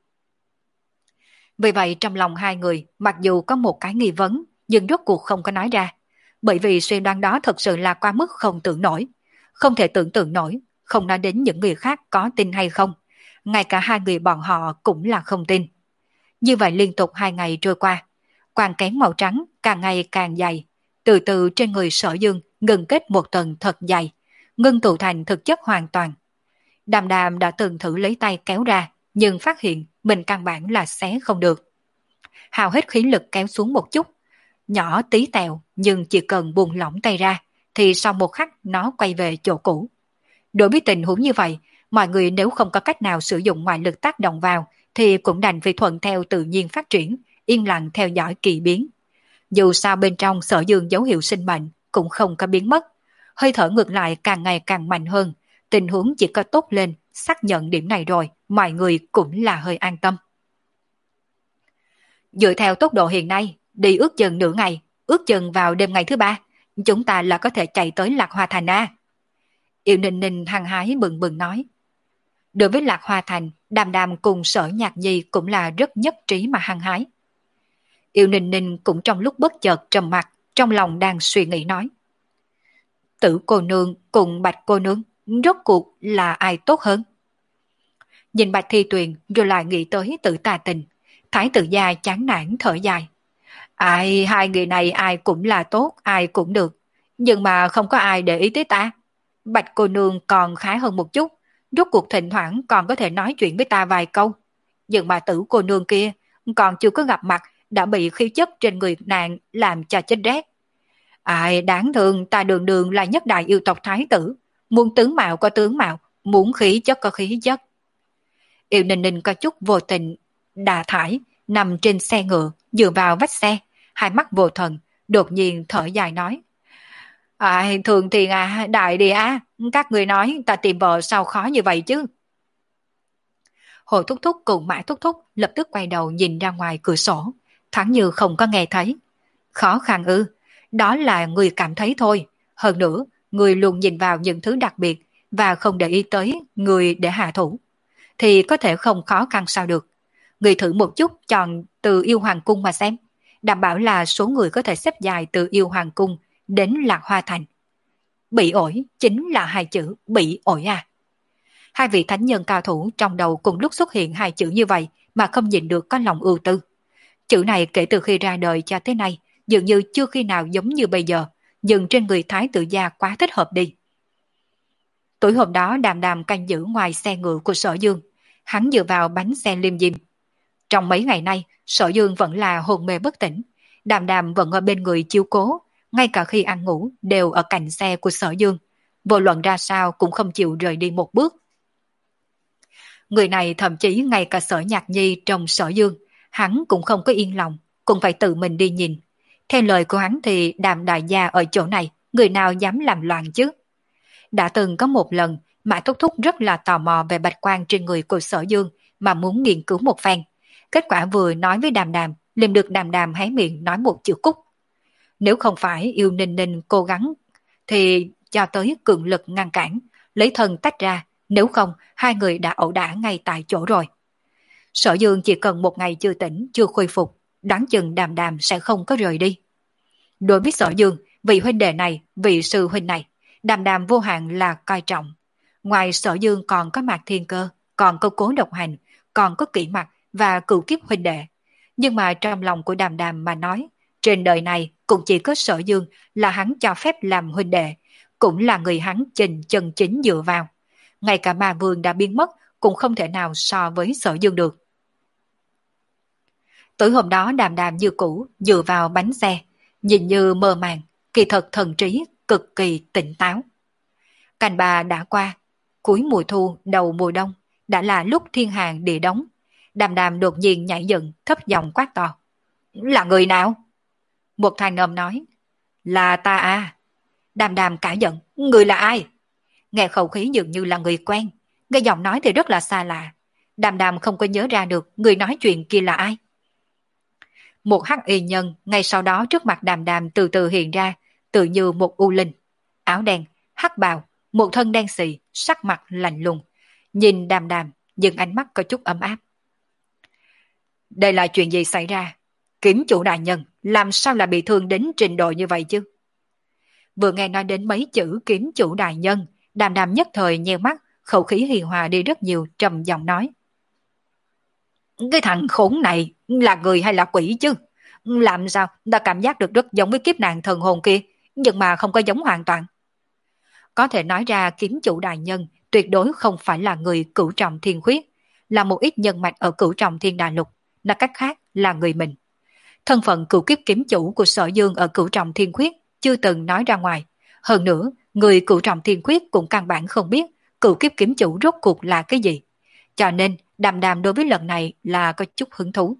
Vì vậy trong lòng hai người mặc dù có một cái nghi vấn, nhưng rốt cuộc không có nói ra. Bởi vì suy đoán đó thật sự là quá mức không tưởng nổi. Không thể tưởng tượng nổi, không nói đến những người khác có tin hay không. Ngay cả hai người bọn họ cũng là không tin. Như vậy liên tục hai ngày trôi qua, quang kén màu trắng càng ngày càng dày. Từ từ trên người Sở Dương ngưng kết một tầng thật dày, ngưng tụ thành thực chất hoàn toàn. Đàm Đàm đã từng thử lấy tay kéo ra, nhưng phát hiện mình căn bản là xé không được. Hào hết khí lực kéo xuống một chút, nhỏ tí tẹo nhưng chỉ cần buông lỏng tay ra, thì sau một khắc nó quay về chỗ cũ. Đối với tình huống như vậy, mọi người nếu không có cách nào sử dụng ngoại lực tác động vào, thì cũng đành phải thuận theo tự nhiên phát triển, yên lặng theo dõi kỳ biến. Dù sao bên trong Sở Dương dấu hiệu sinh mệnh cũng không có biến mất, hơi thở ngược lại càng ngày càng mạnh hơn, tình huống chỉ có tốt lên, xác nhận điểm này rồi, mọi người cũng là hơi an tâm. Dựa theo tốc độ hiện nay, đi ước chừng nửa ngày, ước chừng vào đêm ngày thứ ba, chúng ta là có thể chạy tới Lạc Hoa Thành A. Yêu Ninh Ninh hăng hái bừng bừng nói. Đối với Lạc Hoa Thành, Đàm Đàm cùng Sở Nhạc Nhi cũng là rất nhất trí mà hăng hái. Yêu Ninh Ninh cũng trong lúc bất chợt trầm mặc, trong lòng đang suy nghĩ nói. Tử cô nương cùng Bạch cô nương, rốt cuộc là ai tốt hơn? Nhìn Bạch Thi Tuyền rồi lại nghĩ tới Tử Tà Tình, Thái tử gia chán nản thở dài. Ai, hai người này ai cũng là tốt, ai cũng được, nhưng mà không có ai để ý tới ta. Bạch cô nương còn khá hơn một chút, rốt cuộc thỉnh thoảng còn có thể nói chuyện với ta vài câu. Nhưng mà Tử cô nương kia còn chưa có gặp mặt đã bị khí chất trên người nàng làm cho chết rét. Ai đáng thương, ta đường đường là nhất đại yêu tộc thái tử, muốn tướng mạo có tướng mạo, muốn khí chất có khí chất. Yêu Ninh Ninh có chút vô tình đà thải, nằm trên xe ngựa, dựa vào vách xe, hai mắt vô thần, đột nhiên thở dài nói. Ai, thường thì à, đại đi á, các người nói ta tìm vợ sao khó như vậy chứ? Hồ Thúc Thúc cùng Mã Thúc Thúc lập tức quay đầu nhìn ra ngoài cửa sổ, thoáng như không có nghe thấy. Khó khăn ư, đó là người cảm thấy thôi. Hơn nữa, người luôn nhìn vào những thứ đặc biệt và không để ý tới người để hạ thủ. Thì có thể không khó khăn sao được. Người thử một chút chọn từ Yêu Hoàng Cung mà xem. Đảm bảo là số người có thể xếp dài từ Yêu Hoàng Cung đến Lạc Hoa Thành. Bị ổi chính là hai chữ bị ổi à. Hai vị thánh nhân cao thủ trong đầu cùng lúc xuất hiện hai chữ như vậy mà không nhìn được có lòng ưu tư. Chữ này kể từ khi ra đời cho tới nay dường như chưa khi nào giống như bây giờ, dừng trên người thái tử gia quá thích hợp đi. Tối hôm đó Đàm Đàm canh giữ ngoài xe ngựa của Sở Dương, hắn dựa vào bánh xe liêm diêm. Trong mấy ngày nay, Sở Dương vẫn là hồn mê bất tỉnh, Đàm Đàm vẫn ở bên người chiếu cố, ngay cả khi ăn ngủ đều ở cạnh xe của Sở Dương, vô luận ra sao cũng không chịu rời đi một bước. Người này thậm chí ngay cả Sở Nhạc Nhi trong Sở Dương, hắn cũng không có yên lòng, cũng phải tự mình đi nhìn. Theo lời của hắn thì Đàm đại gia ở chỗ này, người nào dám làm loạn chứ? Đã từng có một lần, Mã Thúc Thúc rất là tò mò về bạch quan trên người của Sở Dương mà muốn nghiên cứu một phen. Kết quả vừa nói với Đàm Đàm, liền được Đàm Đàm hé miệng nói một chữ cúc. Nếu không phải Yêu Ninh Ninh cố gắng, thì cho tới cường lực ngăn cản, lấy thân tách ra, nếu không hai người đã ẩu đả ngay tại chỗ rồi. Sở Dương chỉ cần một ngày chưa tỉnh, chưa khôi phục, đoán chừng Đàm Đàm sẽ không có rời đi. Đối với Sở Dương, vị huynh đệ này, vị sư huynh này, Đàm Đàm vô hạn là coi trọng. Ngoài Sở Dương còn có Mạc Thiên Cơ, còn có Cố Độc Hành, còn có Kỷ Mặc và Cửu Kiếp huynh đệ. Nhưng mà trong lòng của Đàm Đàm mà nói, trên đời này cũng chỉ có Sở Dương là hắn cho phép làm huynh đệ, cũng là người hắn trình chân chính dựa vào. Ngay cả Ma Vương đã biến mất cũng không thể nào so với Sở Dương được. Tối hôm đó Đàm Đàm như cũ dựa vào bánh xe, nhìn như mơ màng, kỳ thật thần trí cực kỳ tỉnh táo. Canh ba đã qua, cuối mùa thu đầu mùa đông, đã là lúc thiên hàng địa đóng. Đàm đàm đột nhiên nhảy dựng, thấp giọng quát to. Là người nào? Một thanh âm nói. Là ta à. Đàm đàm cả giận. Người là ai? Nghe khẩu khí dường như là người quen, nghe giọng nói thì rất là xa lạ. Đàm đàm không có nhớ ra được người nói chuyện kia là ai. Một hắc y nhân ngay sau đó trước mặt đàm đàm từ từ hiện ra, tự như một u linh. Áo đen, hắc bào, một thân đen xì, sắc mặt lạnh lùng. Nhìn đàm đàm, nhưng ánh mắt có chút ấm áp. Đây là chuyện gì xảy ra? Kiếm chủ đại nhân, làm sao lại bị thương đến trình độ như vậy chứ? Vừa nghe nói đến mấy chữ kiếm chủ đại nhân, đàm đàm nhất thời nheo mắt, khẩu khí hiền hòa đi rất nhiều, trầm giọng nói. Cái thằng khốn này là người hay là quỷ chứ? Làm sao ta cảm giác được rất giống với kiếp nạn thần hồn kia, nhưng mà không có giống hoàn toàn. Có thể nói ra kiếm chủ đại nhân tuyệt đối không phải là người Cửu Trọng Thiên Khuyết, là một ít nhân mạch ở Cửu Trọng Thiên Đại Lục, nói cách khác là người mình. Thân phận cửu kiếp kiếm chủ của Sở Dương ở Cửu Trọng Thiên Khuyết chưa từng nói ra ngoài. Hơn nữa, người Cửu Trọng Thiên Khuyết cũng căn bản không biết cửu kiếp kiếm chủ rốt cuộc là cái gì. Cho nên, đàm đàm đối với lần này là có chút hứng thú.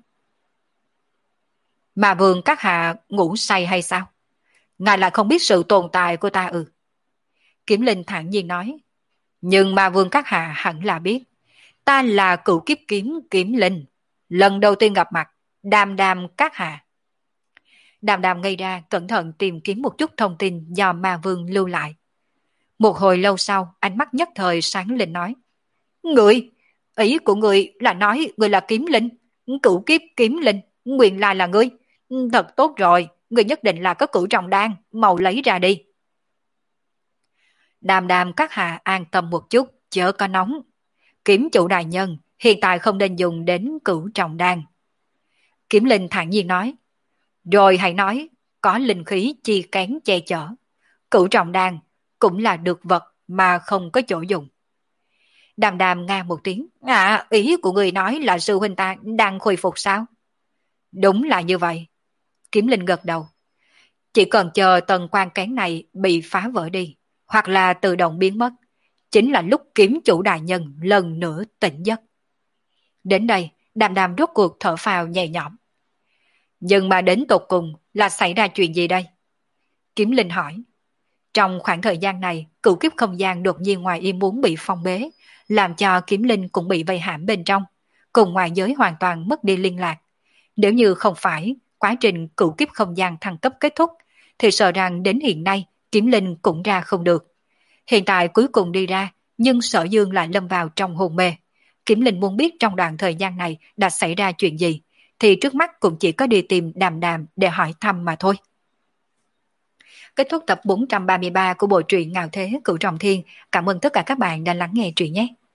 Mà vương các hạ ngủ say hay sao? Ngài lại không biết sự tồn tại của ta ư? Kiếm Linh thản nhiên nói. Nhưng mà vương các hạ hẳn là biết. Ta là cửu kiếp kiếm Kiếm Linh. Lần đầu tiên gặp mặt, đàm đàm các hạ. Đàm đàm ngây ra cẩn thận tìm kiếm một chút thông tin do ma vương lưu lại. Một hồi lâu sau, ánh mắt nhất thời sáng lên nói. Người, ý của người là nói người là Kiếm Linh, cửu kiếp Kiếm Linh, nguyên lai là ngươi. Thật tốt rồi, người nhất định là có cửu trọng đan, mau lấy ra đi. Đàm đàm các hạ an tâm một chút, chớ có nóng. Kiếm chủ đại nhân, hiện tại không nên dùng đến cửu trọng đan. Kiếm Linh thản nhiên nói. Rồi hãy nói, có linh khí chi kén che chở. Cửu trọng đan cũng là được vật mà không có chỗ dùng. Đàm đàm nga một tiếng. À, ý của người nói là sư huynh ta đang khôi phục sao? Đúng là như vậy. Kiếm Linh gật đầu. Chỉ cần chờ tầng quan kén này bị phá vỡ đi, hoặc là tự động biến mất, chính là lúc kiếm chủ đại nhân lần nữa tỉnh giấc. Đến đây, đàm đàm rốt cuộc thở phào nhẹ nhõm. Nhưng mà đến tột cùng là xảy ra chuyện gì đây? Kiếm Linh hỏi. Trong khoảng thời gian này, cửu kiếp không gian đột nhiên ngoài ý muốn bị phong bế, làm cho Kiếm Linh cũng bị vây hãm bên trong, cùng ngoại giới hoàn toàn mất đi liên lạc. Nếu như không phải quá trình cửu kiếp không gian thăng cấp kết thúc, thì sợ rằng đến hiện nay Kiếm Linh cũng ra không được. Hiện tại cuối cùng đi ra, nhưng Sở Dương lại lâm vào trong hôn mê. Kiếm Linh muốn biết trong đoạn thời gian này đã xảy ra chuyện gì, thì trước mắt cũng chỉ có đi tìm đàm đàm để hỏi thăm mà thôi. Kết thúc tập bốn trăm ba mươi ba của bộ truyện Ngạo Thế Cửu Trọng Thiên. Cảm ơn tất cả các bạn đã lắng nghe truyện nhé.